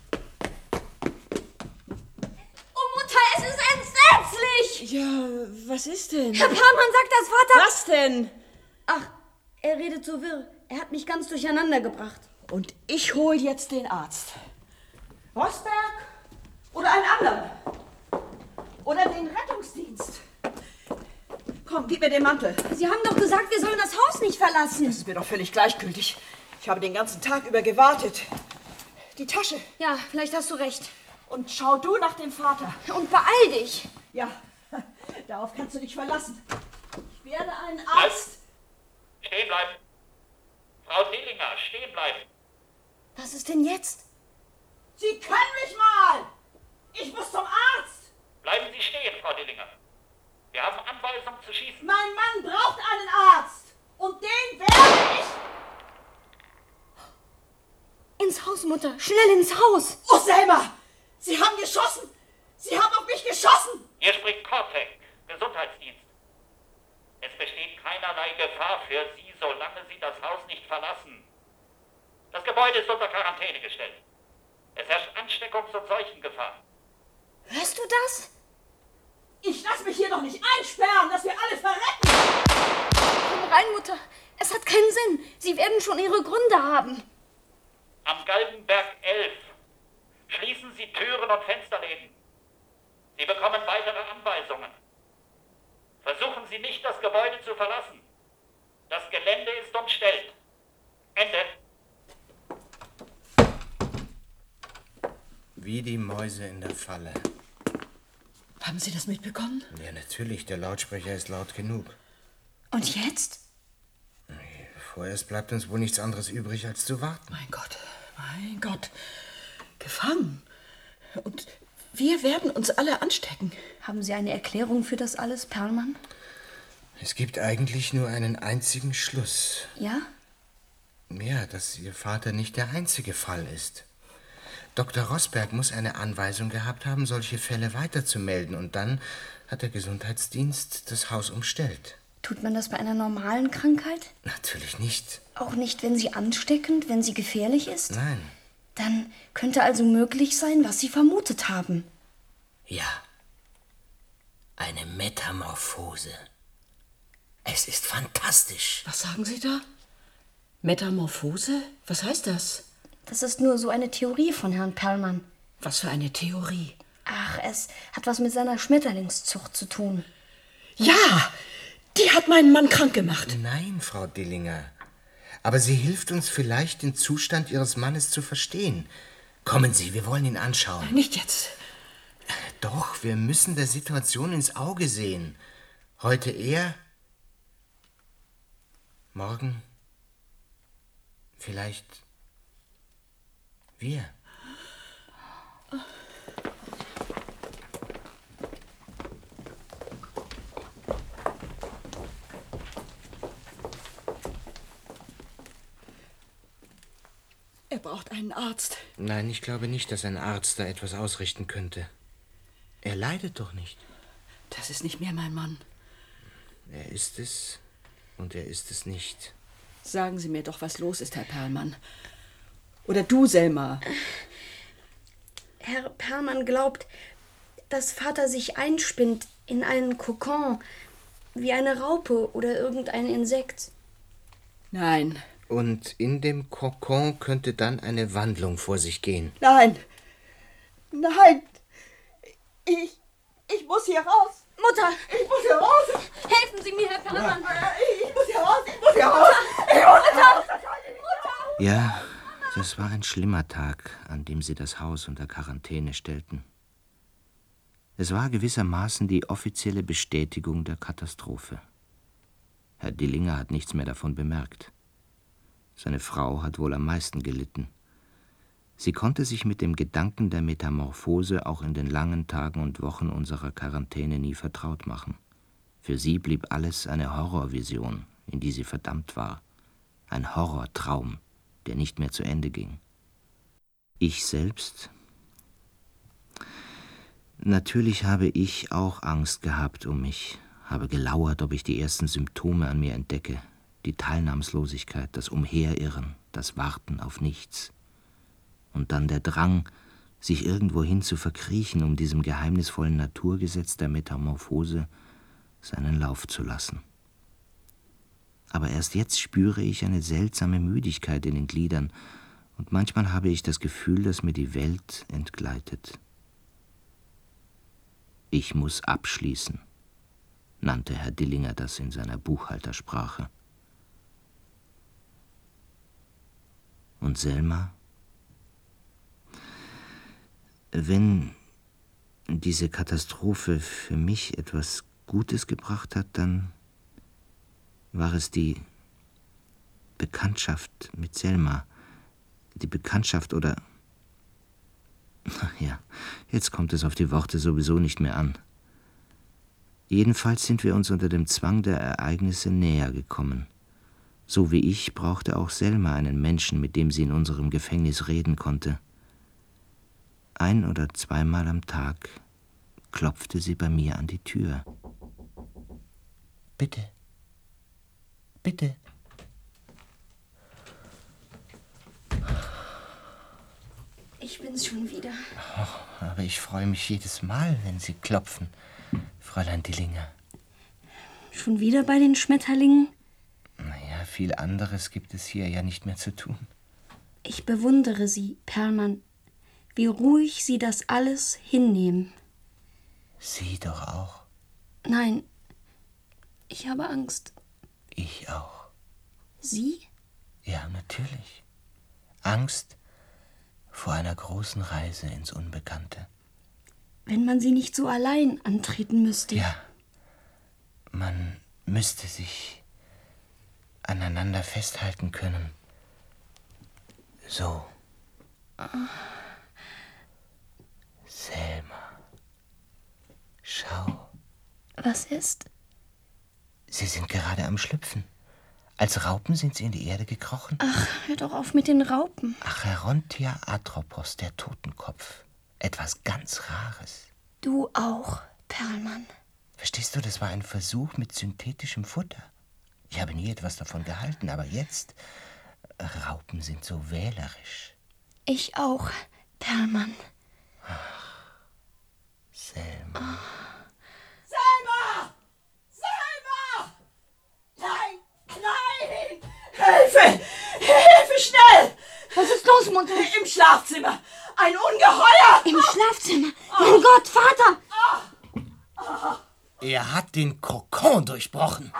Oh, Mutter, es ist entsetzlich. Ja, was ist denn? Herr Perlmann sagt, das Vater... Was denn? Ach, er redet so wirr. Er hat mich ganz durcheinander gebracht. Und ich hol jetzt den Arzt. Rosberg oder einen anderen. Oder den Rettungsdienst. Komm, gib mir den Mantel. Sie haben doch gesagt, wir sollen das Haus nicht verlassen. Das ist mir doch völlig gleichgültig. Ich habe den ganzen Tag über gewartet. Die Tasche. Ja, vielleicht hast du recht. Und schau du nach dem Vater. Und beeil dich. Ja, darauf kannst du dich verlassen. Ich werde einen Arzt... Stehen bleiben. Frau Dillinger, stehen bleiben. Was ist denn jetzt? Sie können mich mal! Ich muss zum Arzt! Bleiben Sie stehen, Frau Dillinger. Wir haben Anweisung zu schießen. Mein Mann braucht einen Arzt! Und den werde ich... Ins Haus, Mutter! Schnell ins Haus! Oh, Selma! Sie haben geschossen! Sie haben auf mich geschossen! Hier spricht Kortek, Gesundheitsdienst. Es besteht keinerlei Gefahr für Sie, solange Sie das Haus nicht verlassen. Das Gebäude ist unter Quarantäne gestellt. Es herrscht Ansteckungs- und Seuchengefahr. Hörst du das? Ich lass mich hier doch nicht einsperren, dass wir alle verrecken! Komm rein, Mutter. Es hat keinen Sinn. Sie werden schon ihre Gründe haben. Am Galgenberg elf. Schließen Sie Türen und Fensterläden. Sie bekommen weitere Anweisungen. Versuchen Sie nicht, das Gebäude zu verlassen. Das Gelände ist umstellt. Ende. Wie die Mäuse in der Falle. Haben Sie das mitbekommen? Ja, natürlich. Der Lautsprecher ist laut genug. Und jetzt? Vorerst bleibt uns wohl nichts anderes übrig, als zu warten. Mein Gott, mein Gott. Gefangen. Und wir werden uns alle anstecken. Haben Sie eine Erklärung für das alles, Perlmann? Es gibt eigentlich nur einen einzigen Schluss. Ja? Ja, dass Ihr Vater nicht der einzige Fall ist. Doktor Rosberg muss eine Anweisung gehabt haben, solche Fälle weiterzumelden. Und dann hat der Gesundheitsdienst das Haus umstellt. Tut man das bei einer normalen Krankheit? Natürlich nicht. Auch nicht, wenn sie ansteckend, wenn sie gefährlich ist? Nein. Dann könnte also möglich sein, was Sie vermutet haben. Ja. Eine Metamorphose. Es ist fantastisch. Was sagen Sie da? Metamorphose? Was heißt das? Das ist nur so eine Theorie von Herrn Perlmann. Was für eine Theorie? Ach, es hat was mit seiner Schmetterlingszucht zu tun. Ja, die hat meinen Mann krank gemacht. Nein, Frau Dillinger. Aber sie hilft uns vielleicht, den Zustand Ihres Mannes zu verstehen. Kommen Sie, wir wollen ihn anschauen. Nicht jetzt. Doch, wir müssen der Situation ins Auge sehen. Heute er, morgen vielleicht wir. Er braucht einen Arzt. Nein, ich glaube nicht, dass ein Arzt da etwas ausrichten könnte. Er leidet doch nicht. Das ist nicht mehr mein Mann. Er ist es und er ist es nicht. Sagen Sie mir doch, was los ist, Herr Perlmann. Oder du, Selma. Herr Perlmann glaubt, dass Vater sich einspinnt in einen Kokon, wie eine Raupe oder irgendein Insekt. Nein. Und in dem Kokon könnte dann eine Wandlung vor sich gehen. Nein. Nein. Ich, ich muss hier raus. Mutter! Ich muss hier raus. Helfen Sie mir, Herr Perlmann. Ich muss hier raus. Ich muss hier raus. Ich muss hier raus. Ja, das war ein schlimmer Tag, an dem sie das Haus unter Quarantäne stellten. Es war gewissermaßen die offizielle Bestätigung der Katastrophe. Herr Dillinger hat nichts mehr davon bemerkt. Seine Frau hat wohl am meisten gelitten. Sie konnte sich mit dem Gedanken der Metamorphose auch in den langen Tagen und Wochen unserer Quarantäne nie vertraut machen. Für sie blieb alles eine Horrorvision, in die sie verdammt war. Ein Horrortraum, der nicht mehr zu Ende ging. Ich selbst? Natürlich habe ich auch Angst gehabt um mich, habe gelauert, ob ich die ersten Symptome an mir entdecke. Die Teilnahmslosigkeit, das Umherirren, das Warten auf nichts. Und dann der Drang, sich irgendwohin zu verkriechen, um diesem geheimnisvollen Naturgesetz der Metamorphose seinen Lauf zu lassen. Aber erst jetzt spüre ich eine seltsame Müdigkeit in den Gliedern und manchmal habe ich das Gefühl, dass mir die Welt entgleitet. Ich muss abschließen, nannte Herr Dillinger das in seiner Buchhaltersprache. Und Selma? Wenn diese Katastrophe für mich etwas Gutes gebracht hat, dann war es die Bekanntschaft mit Selma. Die Bekanntschaft oder... Ach ja, jetzt kommt es auf die Worte sowieso nicht mehr an. Jedenfalls sind wir uns unter dem Zwang der Ereignisse näher gekommen. So wie ich brauchte auch Selma einen Menschen, mit dem sie in unserem Gefängnis reden konnte. Ein- oder zweimal am Tag klopfte sie bei mir an die Tür. Bitte, bitte. Ich bin's schon wieder. Oh, aber ich freue mich jedes Mal, wenn Sie klopfen, Fräulein Dillinger. Schon wieder bei den Schmetterlingen? Naja, viel anderes gibt es hier ja nicht mehr zu tun. Ich bewundere Sie, Perlmann, wie ruhig Sie das alles hinnehmen. Sie doch auch. Nein, ich habe Angst. Ich auch. Sie? Ja, natürlich. Angst vor einer großen Reise ins Unbekannte. Wenn man sie nicht so allein antreten müsste. Ja, man müsste sich aneinander festhalten können. So. Selma, schau. Was ist? Sie sind gerade am Schlüpfen. Als Raupen sind sie in die Erde gekrochen. Ach, hör doch auf mit den Raupen. Acherontia atropos, der Totenkopf. Etwas ganz Rares. Du auch, Perlmann. Verstehst du, das war ein Versuch mit synthetischem Futter. Ich habe nie etwas davon gehalten, aber jetzt... Raupen sind so wählerisch. Ich auch, Perlmann. Ach, Selma. Oh. Selma! Selma! Nein, nein! Hilfe! Hilfe, schnell! Was ist los, Mutter? Im Schlafzimmer. Ein Ungeheuer! Im Schlafzimmer? Mein Gott, Vater! Er hat den Kokon durchbrochen.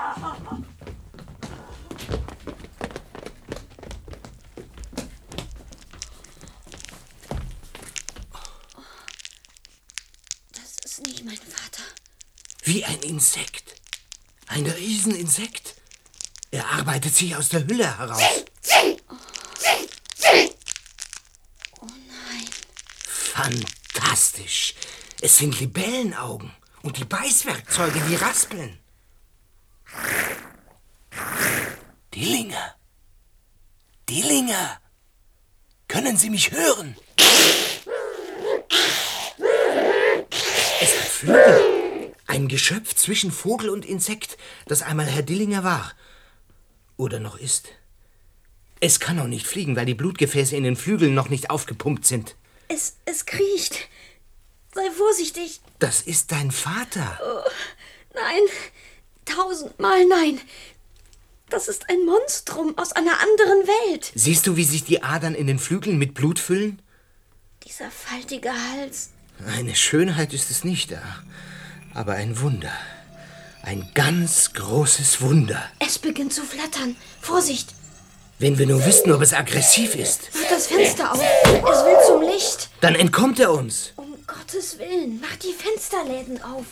Das ist nicht mein Vater. Wie ein Insekt. Ein Rieseninsekt. Er arbeitet sich aus der Hülle heraus. Oh nein. Fantastisch. Es sind Libellenaugen. Und die Beißwerkzeuge, die raspeln. Dillinger. Dillinger. Können Sie mich hören? Es hat Flügel. Ein Geschöpf zwischen Vogel und Insekt, das einmal Herr Dillinger war. Oder noch ist. Es kann noch nicht fliegen, weil die Blutgefäße in den Flügeln noch nicht aufgepumpt sind. Es, es kriecht. Sei vorsichtig. Das ist dein Vater. Oh, nein, tausendmal nein. Das ist ein Monstrum aus einer anderen Welt. Siehst du, wie sich die Adern in den Flügeln mit Blut füllen? Dieser faltige Hals. Eine Schönheit ist es nicht, aber ein Wunder. Ein ganz großes Wunder. Es beginnt zu flattern. Vorsicht. Wenn wir nur wüssten, ob es aggressiv ist. Mach das Fenster auf. Es will zum Licht. Dann entkommt er uns. Um Gottes Willen, mach die Fensterläden auf.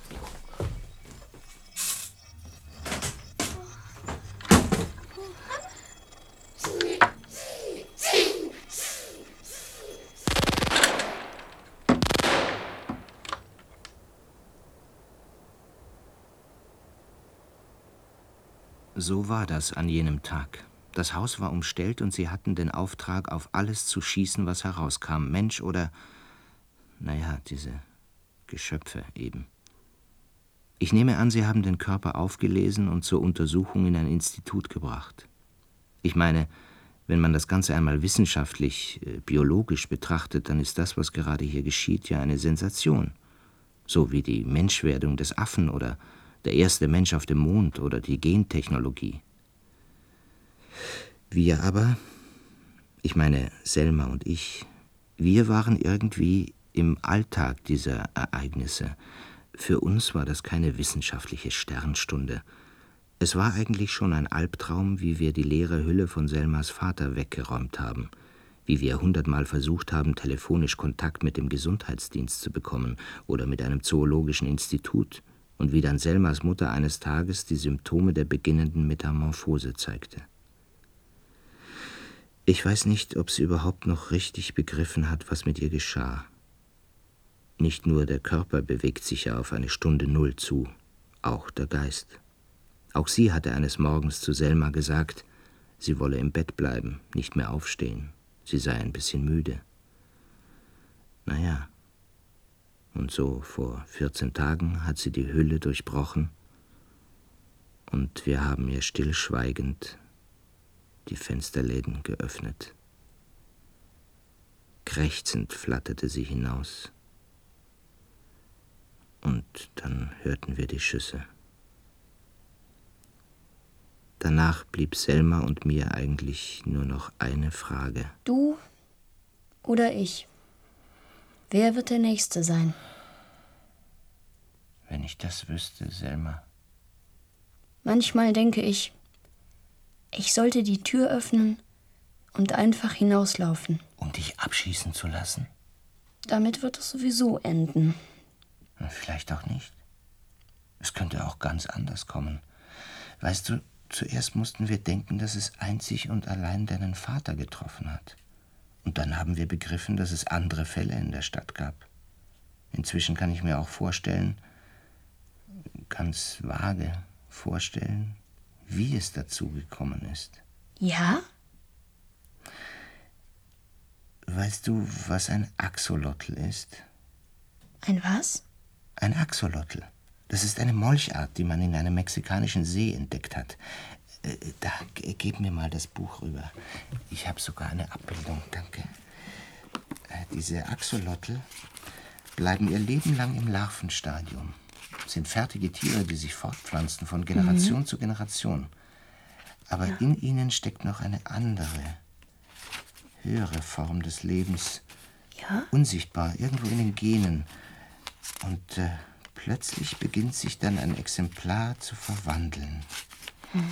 So war das an jenem Tag. Das Haus war umstellt und sie hatten den Auftrag, auf alles zu schießen, was herauskam. Mensch oder, naja, diese Geschöpfe eben. Ich nehme an, Sie haben den Körper aufgelesen und zur Untersuchung in ein Institut gebracht. Ich meine, wenn man das Ganze einmal wissenschaftlich, äh, biologisch betrachtet, dann ist das, was gerade hier geschieht, ja eine Sensation. So wie die Menschwerdung des Affen oder der erste Mensch auf dem Mond oder die Gentechnologie. Wir aber, ich meine Selma und ich, wir waren irgendwie im Alltag dieser Ereignisse. Für uns war das keine wissenschaftliche Sternstunde. Es war eigentlich schon ein Albtraum, wie wir die leere Hülle von Selmas Vater weggeräumt haben, wie wir hundertmal versucht haben, telefonisch Kontakt mit dem Gesundheitsdienst zu bekommen oder mit einem zoologischen Institut, und wie dann Selmas Mutter eines Tages die Symptome der beginnenden Metamorphose zeigte. Ich weiß nicht, ob sie überhaupt noch richtig begriffen hat, was mit ihr geschah. Nicht nur der Körper bewegt sich ja auf eine Stunde Null zu, auch der Geist. Auch sie hatte eines Morgens zu Selma gesagt, sie wolle im Bett bleiben, nicht mehr aufstehen. Sie sei ein bisschen müde. Naja, und so vor vierzehn Tagen hat sie die Hülle durchbrochen und wir haben ihr stillschweigend die Fensterläden geöffnet. Krächzend flatterte sie hinaus. Und dann hörten wir die Schüsse. Danach blieb Selma und mir eigentlich nur noch eine Frage. Du oder ich? Wer wird der Nächste sein? Wenn ich das wüsste, Selma. Manchmal denke ich, ich sollte die Tür öffnen und einfach hinauslaufen. Um dich abschießen zu lassen? Damit wird es sowieso enden. Vielleicht auch nicht. Es könnte auch ganz anders kommen. Weißt du, zuerst mussten wir denken, dass es einzig und allein deinen Vater getroffen hat. Und dann haben wir begriffen, dass es andere Fälle in der Stadt gab. Inzwischen kann ich mir auch vorstellen, ganz vage vorstellen, wie es dazu gekommen ist. Ja? Weißt du, was ein Axolotl ist? Ein was? Ein Axolotl. Das ist eine Molchart, die man in einem mexikanischen See entdeckt hat. Äh, da, gib mir mal das Buch rüber. Ich habe sogar eine Abbildung, danke. Äh, diese Axolotl bleiben ihr Leben lang im Larvenstadium. Sind fertige Tiere, die sich fortpflanzen von Generation mhm. zu Generation. Aber ja. in ihnen steckt noch eine andere, höhere Form des Lebens. Ja? Unsichtbar, irgendwo in den Genen. Und äh, plötzlich beginnt sich dann ein Exemplar zu verwandeln. Hm.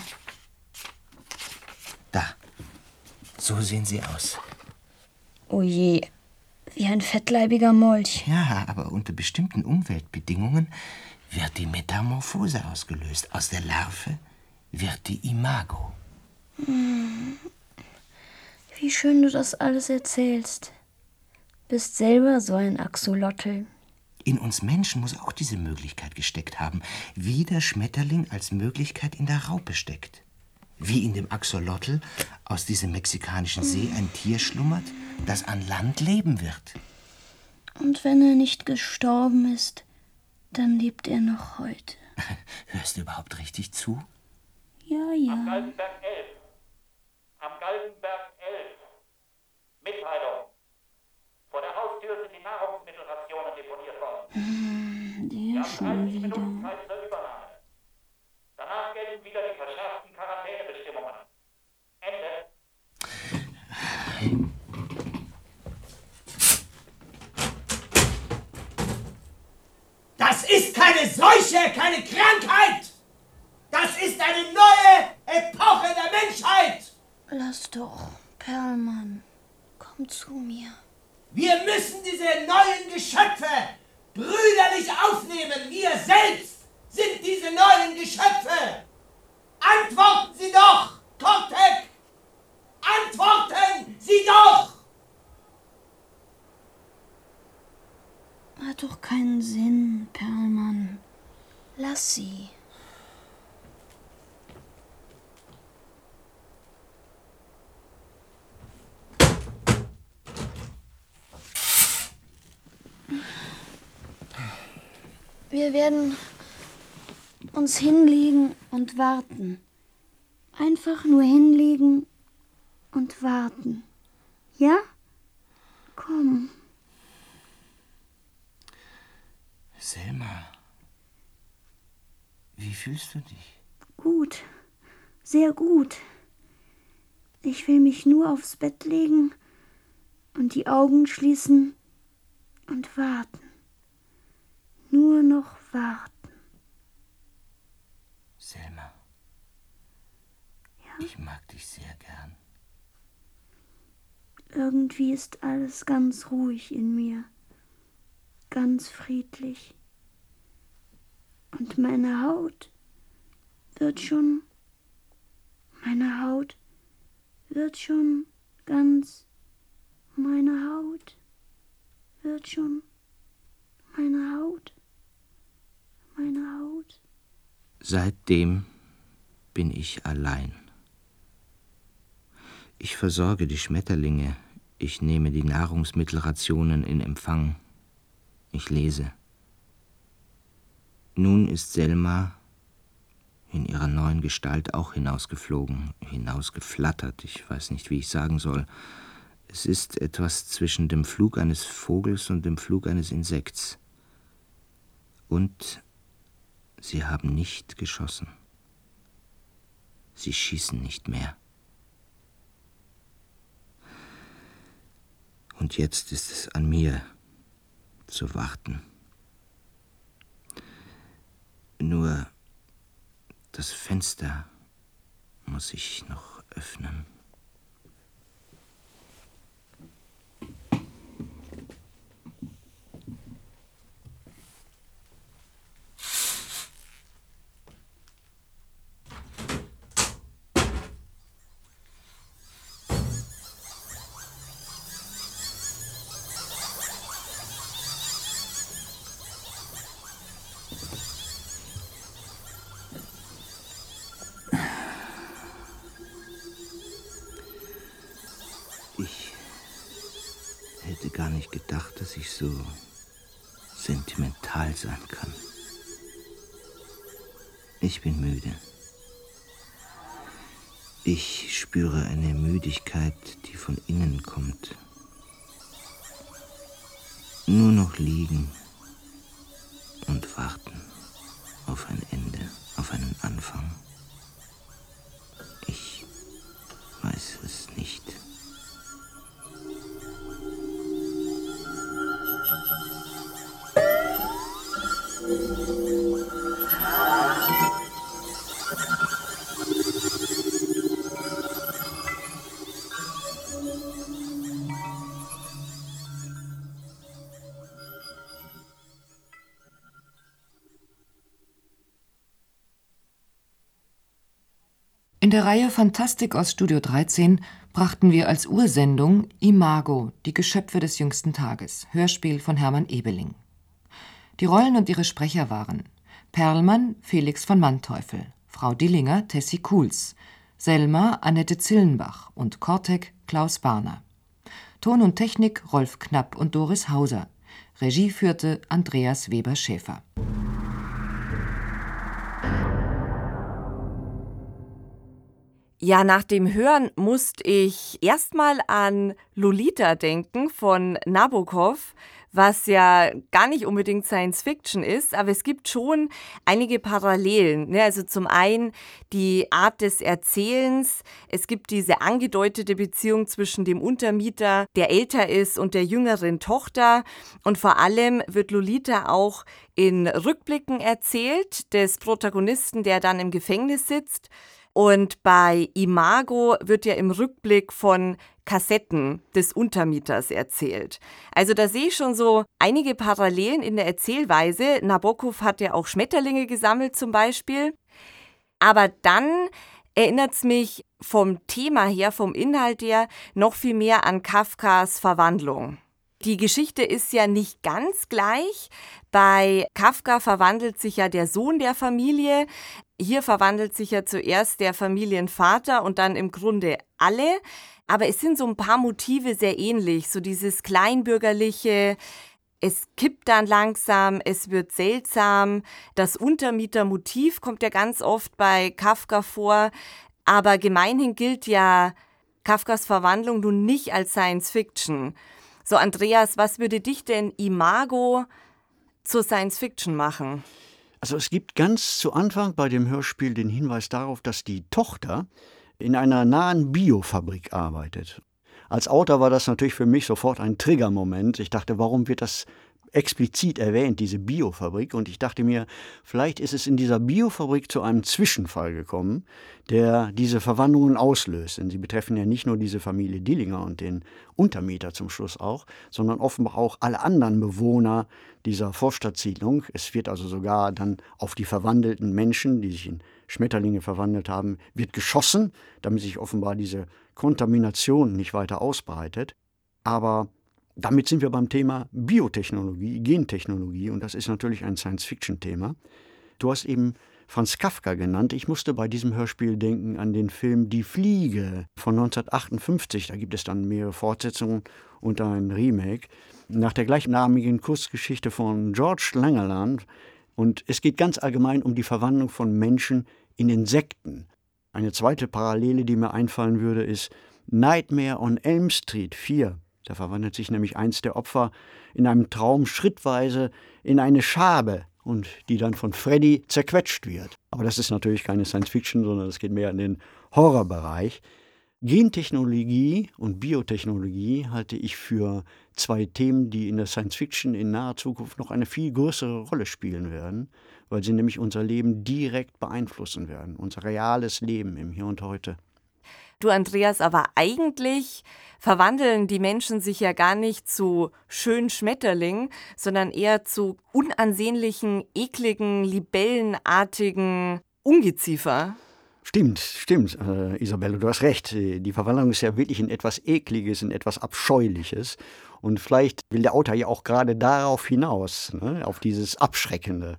Da. So sehen sie aus. Oh je, wie ein fettleibiger Molch. Ja, aber unter bestimmten Umweltbedingungen wird die Metamorphose ausgelöst. Aus der Larve wird die Imago. Hm. Wie schön du das alles erzählst. Bist selber so ein Axolotl. In uns Menschen muss auch diese Möglichkeit gesteckt haben, wie der Schmetterling als Möglichkeit in der Raupe steckt. Wie in dem Axolotl aus diesem mexikanischen See ein Tier schlummert, das an Land leben wird. Und wenn er nicht gestorben ist, dann lebt er noch heute. Hörst du überhaupt richtig zu? Ja, ja. Am Galgenberg elf. Am Galgenberg elf. Mitteilung. Vor der Haustür sind die Nahrungsmittelrationen deponiert worden. Hm, Wir der haben schon dreißig wieder. Minuten Zeit zur Übernahme. Danach gelten wieder die verschärften Quarantänebestimmungen. Ende. Das ist keine Seuche, keine Krankheit! Das ist eine neue Epoche der Menschheit! Lass doch, Perlmann. Komm zu mir. Wir müssen diese neuen Geschöpfe brüderlich aufnehmen. Wir selbst sind diese neuen Geschöpfe. Antworten Sie doch, Kortek! Antworten Sie doch! Hat doch keinen Sinn, Perlmann. Lass sie. Wir werden uns hinlegen und warten. Einfach nur hinlegen und warten. Ja? Komm. Selma, wie fühlst du dich? Gut, sehr gut. Ich will mich nur aufs Bett legen und die Augen schließen und warten. Nur noch warten. Selma, ja? Ich mag dich sehr gern. Irgendwie ist alles ganz ruhig in mir. Ganz friedlich. Und meine Haut wird schon, meine Haut wird schon ganz, meine Haut wird schon, meine Haut, meine Haut. Seitdem bin ich allein. Ich versorge die Schmetterlinge, ich nehme die Nahrungsmittelrationen in Empfang. Ich lese. Nun ist Selma in ihrer neuen Gestalt auch hinausgeflogen, hinausgeflattert, ich weiß nicht, wie ich sagen soll. Es ist etwas zwischen dem Flug eines Vogels und dem Flug eines Insekts. Und sie haben nicht geschossen. Sie schießen nicht mehr. Und jetzt ist es an mir zu warten. Nur das Fenster muss ich noch öffnen. Ich hätte gar nicht gedacht, dass ich so sentimental sein kann. Ich bin müde. Ich spüre eine Müdigkeit, die von innen kommt. Nur noch liegen und warten auf ein Ende, auf einen Anfang. Ich weiß es nicht. In der Reihe Fantastik aus Studio dreizehn brachten wir als Ursendung Imago, die Geschöpfe des jüngsten Tages, Hörspiel von Hermann Ebeling. Die Rollen und ihre Sprecher waren Perlmann Felix von Manteuffel, Frau Dillinger Tessie Kuhls, Selma Annette Zillenbach und Kortek Klaus Barner. Ton und Technik Rolf Knapp und Doris Hauser. Regie führte Andreas Weber-Schäfer. Ja, nach dem Hören musste ich erstmal an Lolita denken von Nabokov, was ja gar nicht unbedingt Science Fiction ist, aber es gibt schon einige Parallelen. Ne? Also zum einen die Art des Erzählens. Es gibt diese angedeutete Beziehung zwischen dem Untermieter, der älter ist, und der jüngeren Tochter. Und vor allem wird Lolita auch in Rückblicken erzählt, des Protagonisten, der dann im Gefängnis sitzt. Und bei Imago wird ja im Rückblick von Kassetten des Untermieters erzählt. Also da sehe ich schon so einige Parallelen in der Erzählweise. Nabokov hat ja auch Schmetterlinge gesammelt zum Beispiel. Aber dann erinnert es mich vom Thema her, vom Inhalt her, noch viel mehr an Kafkas Verwandlung. Die Geschichte ist ja nicht ganz gleich. Bei Kafka verwandelt sich ja der Sohn der Familie. Hier verwandelt sich ja zuerst der Familienvater und dann im Grunde alle. Aber es sind so ein paar Motive sehr ähnlich. So dieses Kleinbürgerliche, es kippt dann langsam, es wird seltsam. Das Untermietermotiv kommt ja ganz oft bei Kafka vor. Aber gemeinhin gilt ja Kafkas Verwandlung nun nicht als Science Fiction. So, Andreas, was würde dich denn Imago zur Science Fiction machen? Also es gibt ganz zu Anfang bei dem Hörspiel den Hinweis darauf, dass die Tochter in einer nahen Biofabrik arbeitet. Als Autor war das natürlich für mich sofort ein Triggermoment. Ich dachte, warum wird das explizit erwähnt, diese Biofabrik? Und ich dachte mir, vielleicht ist es in dieser Biofabrik zu einem Zwischenfall gekommen, der diese Verwandlungen auslöst. Denn sie betreffen ja nicht nur diese Familie Dillinger und den Untermieter zum Schluss auch, sondern offenbar auch alle anderen Bewohner dieser Vorstadtsiedlung. Es wird also sogar dann auf die verwandelten Menschen, die sich in Schmetterlinge verwandelt haben, wird geschossen, damit sich offenbar diese Kontamination nicht weiter ausbreitet. Aber damit sind wir beim Thema Biotechnologie, Gentechnologie, und das ist natürlich ein Science-Fiction-Thema. Du hast eben Franz Kafka genannt. Ich musste bei diesem Hörspiel denken an den Film Die Fliege von neunzehnhundertachtundfünfzig. Da gibt es dann mehrere Fortsetzungen und ein Remake nach der gleichnamigen Kurzgeschichte von George Langeland. Und es geht ganz allgemein um die Verwandlung von Menschen in Insekten. Eine zweite Parallele, die mir einfallen würde, ist Nightmare on Elm Street vier. Da verwandelt sich nämlich eins der Opfer in einem Traum schrittweise in eine Schabe und die dann von Freddy zerquetscht wird. Aber das ist natürlich keine Science-Fiction, sondern es geht mehr in den Horrorbereich. Gentechnologie und Biotechnologie halte ich für zwei Themen, die in der Science-Fiction in naher Zukunft noch eine viel größere Rolle spielen werden, weil sie nämlich unser Leben direkt beeinflussen werden, unser reales Leben im Hier und Heute. Du, Andreas, aber eigentlich verwandeln die Menschen sich ja gar nicht zu schönen Schmetterlingen, sondern eher zu unansehnlichen, ekligen, libellenartigen Ungeziefer. Stimmt, stimmt, äh, Isabelle, du hast recht. Die Verwandlung ist ja wirklich in etwas Ekliges, in etwas Abscheuliches. Und vielleicht will der Autor ja auch gerade darauf hinaus, ne, auf dieses Abschreckende.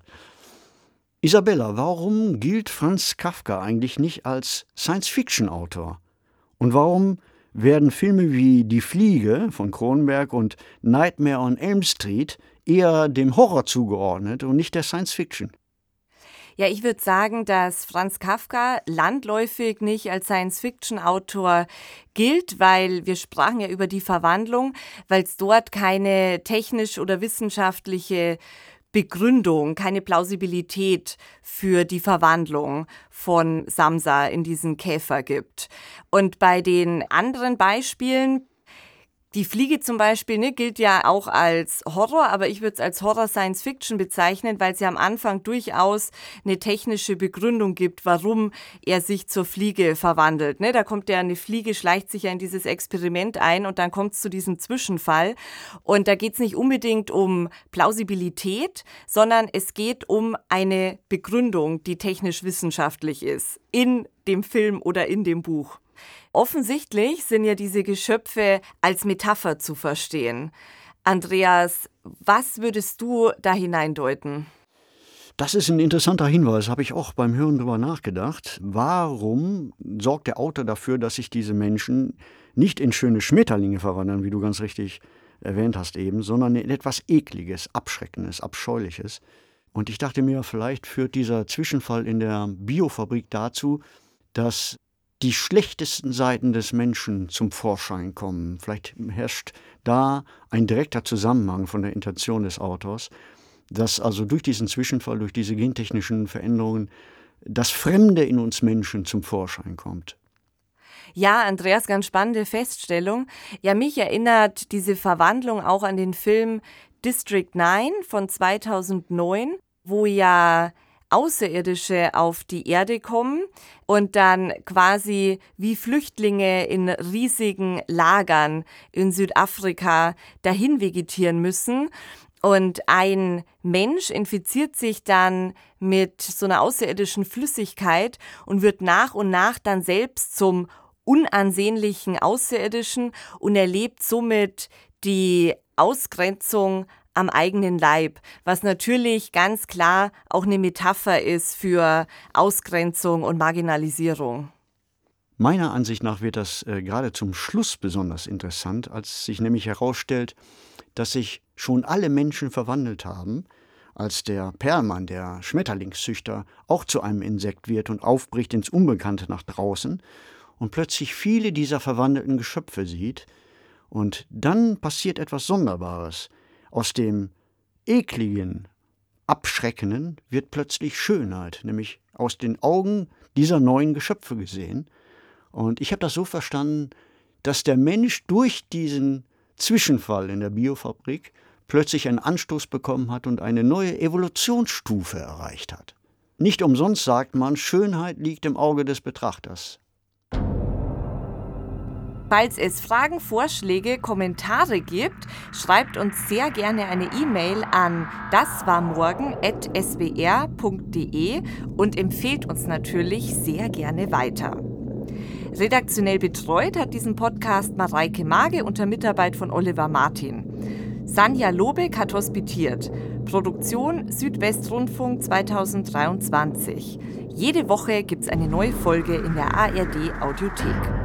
Isabella, warum gilt Franz Kafka eigentlich nicht als Science-Fiction-Autor? Und warum werden Filme wie Die Fliege von Cronenberg und Nightmare on Elm Street eher dem Horror zugeordnet und nicht der Science-Fiction? Ja, ich würde sagen, dass Franz Kafka landläufig nicht als Science-Fiction-Autor gilt, weil wir sprachen ja über die Verwandlung, weil es dort keine technisch oder wissenschaftliche Begründung, keine Plausibilität für die Verwandlung von Samsa in diesen Käfer gibt. Und bei den anderen Beispielen, die Fliege zum Beispiel, ne, gilt ja auch als Horror, aber ich würde es als Horror-Science-Fiction bezeichnen, weil es ja am Anfang durchaus eine technische Begründung gibt, warum er sich zur Fliege verwandelt. Ne, da kommt ja eine Fliege, schleicht sich ja in dieses Experiment ein und dann kommt es zu diesem Zwischenfall. Und da geht es nicht unbedingt um Plausibilität, sondern es geht um eine Begründung, die technisch-wissenschaftlich ist, in dem Film oder in dem Buch. Offensichtlich sind ja diese Geschöpfe als Metapher zu verstehen. Andreas, was würdest du da hineindeuten? Das ist ein interessanter Hinweis, habe ich auch beim Hören drüber nachgedacht. Warum sorgt der Autor dafür, dass sich diese Menschen nicht in schöne Schmetterlinge verwandeln, wie du ganz richtig erwähnt hast eben, sondern in etwas Ekliges, Abschreckendes, Abscheuliches? Und ich dachte mir, vielleicht führt dieser Zwischenfall in der Biofabrik dazu, dass die schlechtesten Seiten des Menschen zum Vorschein kommen. Vielleicht herrscht da ein direkter Zusammenhang von der Intention des Autors, dass also durch diesen Zwischenfall, durch diese gentechnischen Veränderungen, das Fremde in uns Menschen zum Vorschein kommt. Ja, Andreas, ganz spannende Feststellung. Ja, mich erinnert diese Verwandlung auch an den Film District neun von zweitausendneun, wo ja Außerirdische auf die Erde kommen und dann quasi wie Flüchtlinge in riesigen Lagern in Südafrika dahin vegetieren müssen. Und ein Mensch infiziert sich dann mit so einer außerirdischen Flüssigkeit und wird nach und nach dann selbst zum unansehnlichen Außerirdischen und erlebt somit die Ausgrenzung am eigenen Leib, was natürlich ganz klar auch eine Metapher ist für Ausgrenzung und Marginalisierung. Meiner Ansicht nach wird das äh, gerade zum Schluss besonders interessant, als sich nämlich herausstellt, dass sich schon alle Menschen verwandelt haben, als der Perlmann, der Schmetterlingszüchter, auch zu einem Insekt wird und aufbricht ins Unbekannte nach draußen und plötzlich viele dieser verwandelten Geschöpfe sieht. Und dann passiert etwas Sonderbares. Aus dem Ekligen, Abschreckenden wird plötzlich Schönheit, nämlich aus den Augen dieser neuen Geschöpfe gesehen. Und ich habe das so verstanden, dass der Mensch durch diesen Zwischenfall in der Biofabrik plötzlich einen Anstoß bekommen hat und eine neue Evolutionsstufe erreicht hat. Nicht umsonst sagt man, Schönheit liegt im Auge des Betrachters. Falls es Fragen, Vorschläge, Kommentare gibt, schreibt uns sehr gerne eine E-Mail an daswarmorgen at s w r punkt d e und empfehlt uns natürlich sehr gerne weiter. Redaktionell betreut hat diesen Podcast Mareike Mage unter Mitarbeit von Oliver Martin. Sanja Lobeck hat hospitiert. Produktion Südwestrundfunk zweitausenddreiundzwanzig. Jede Woche gibt es eine neue Folge in der A R D Audiothek.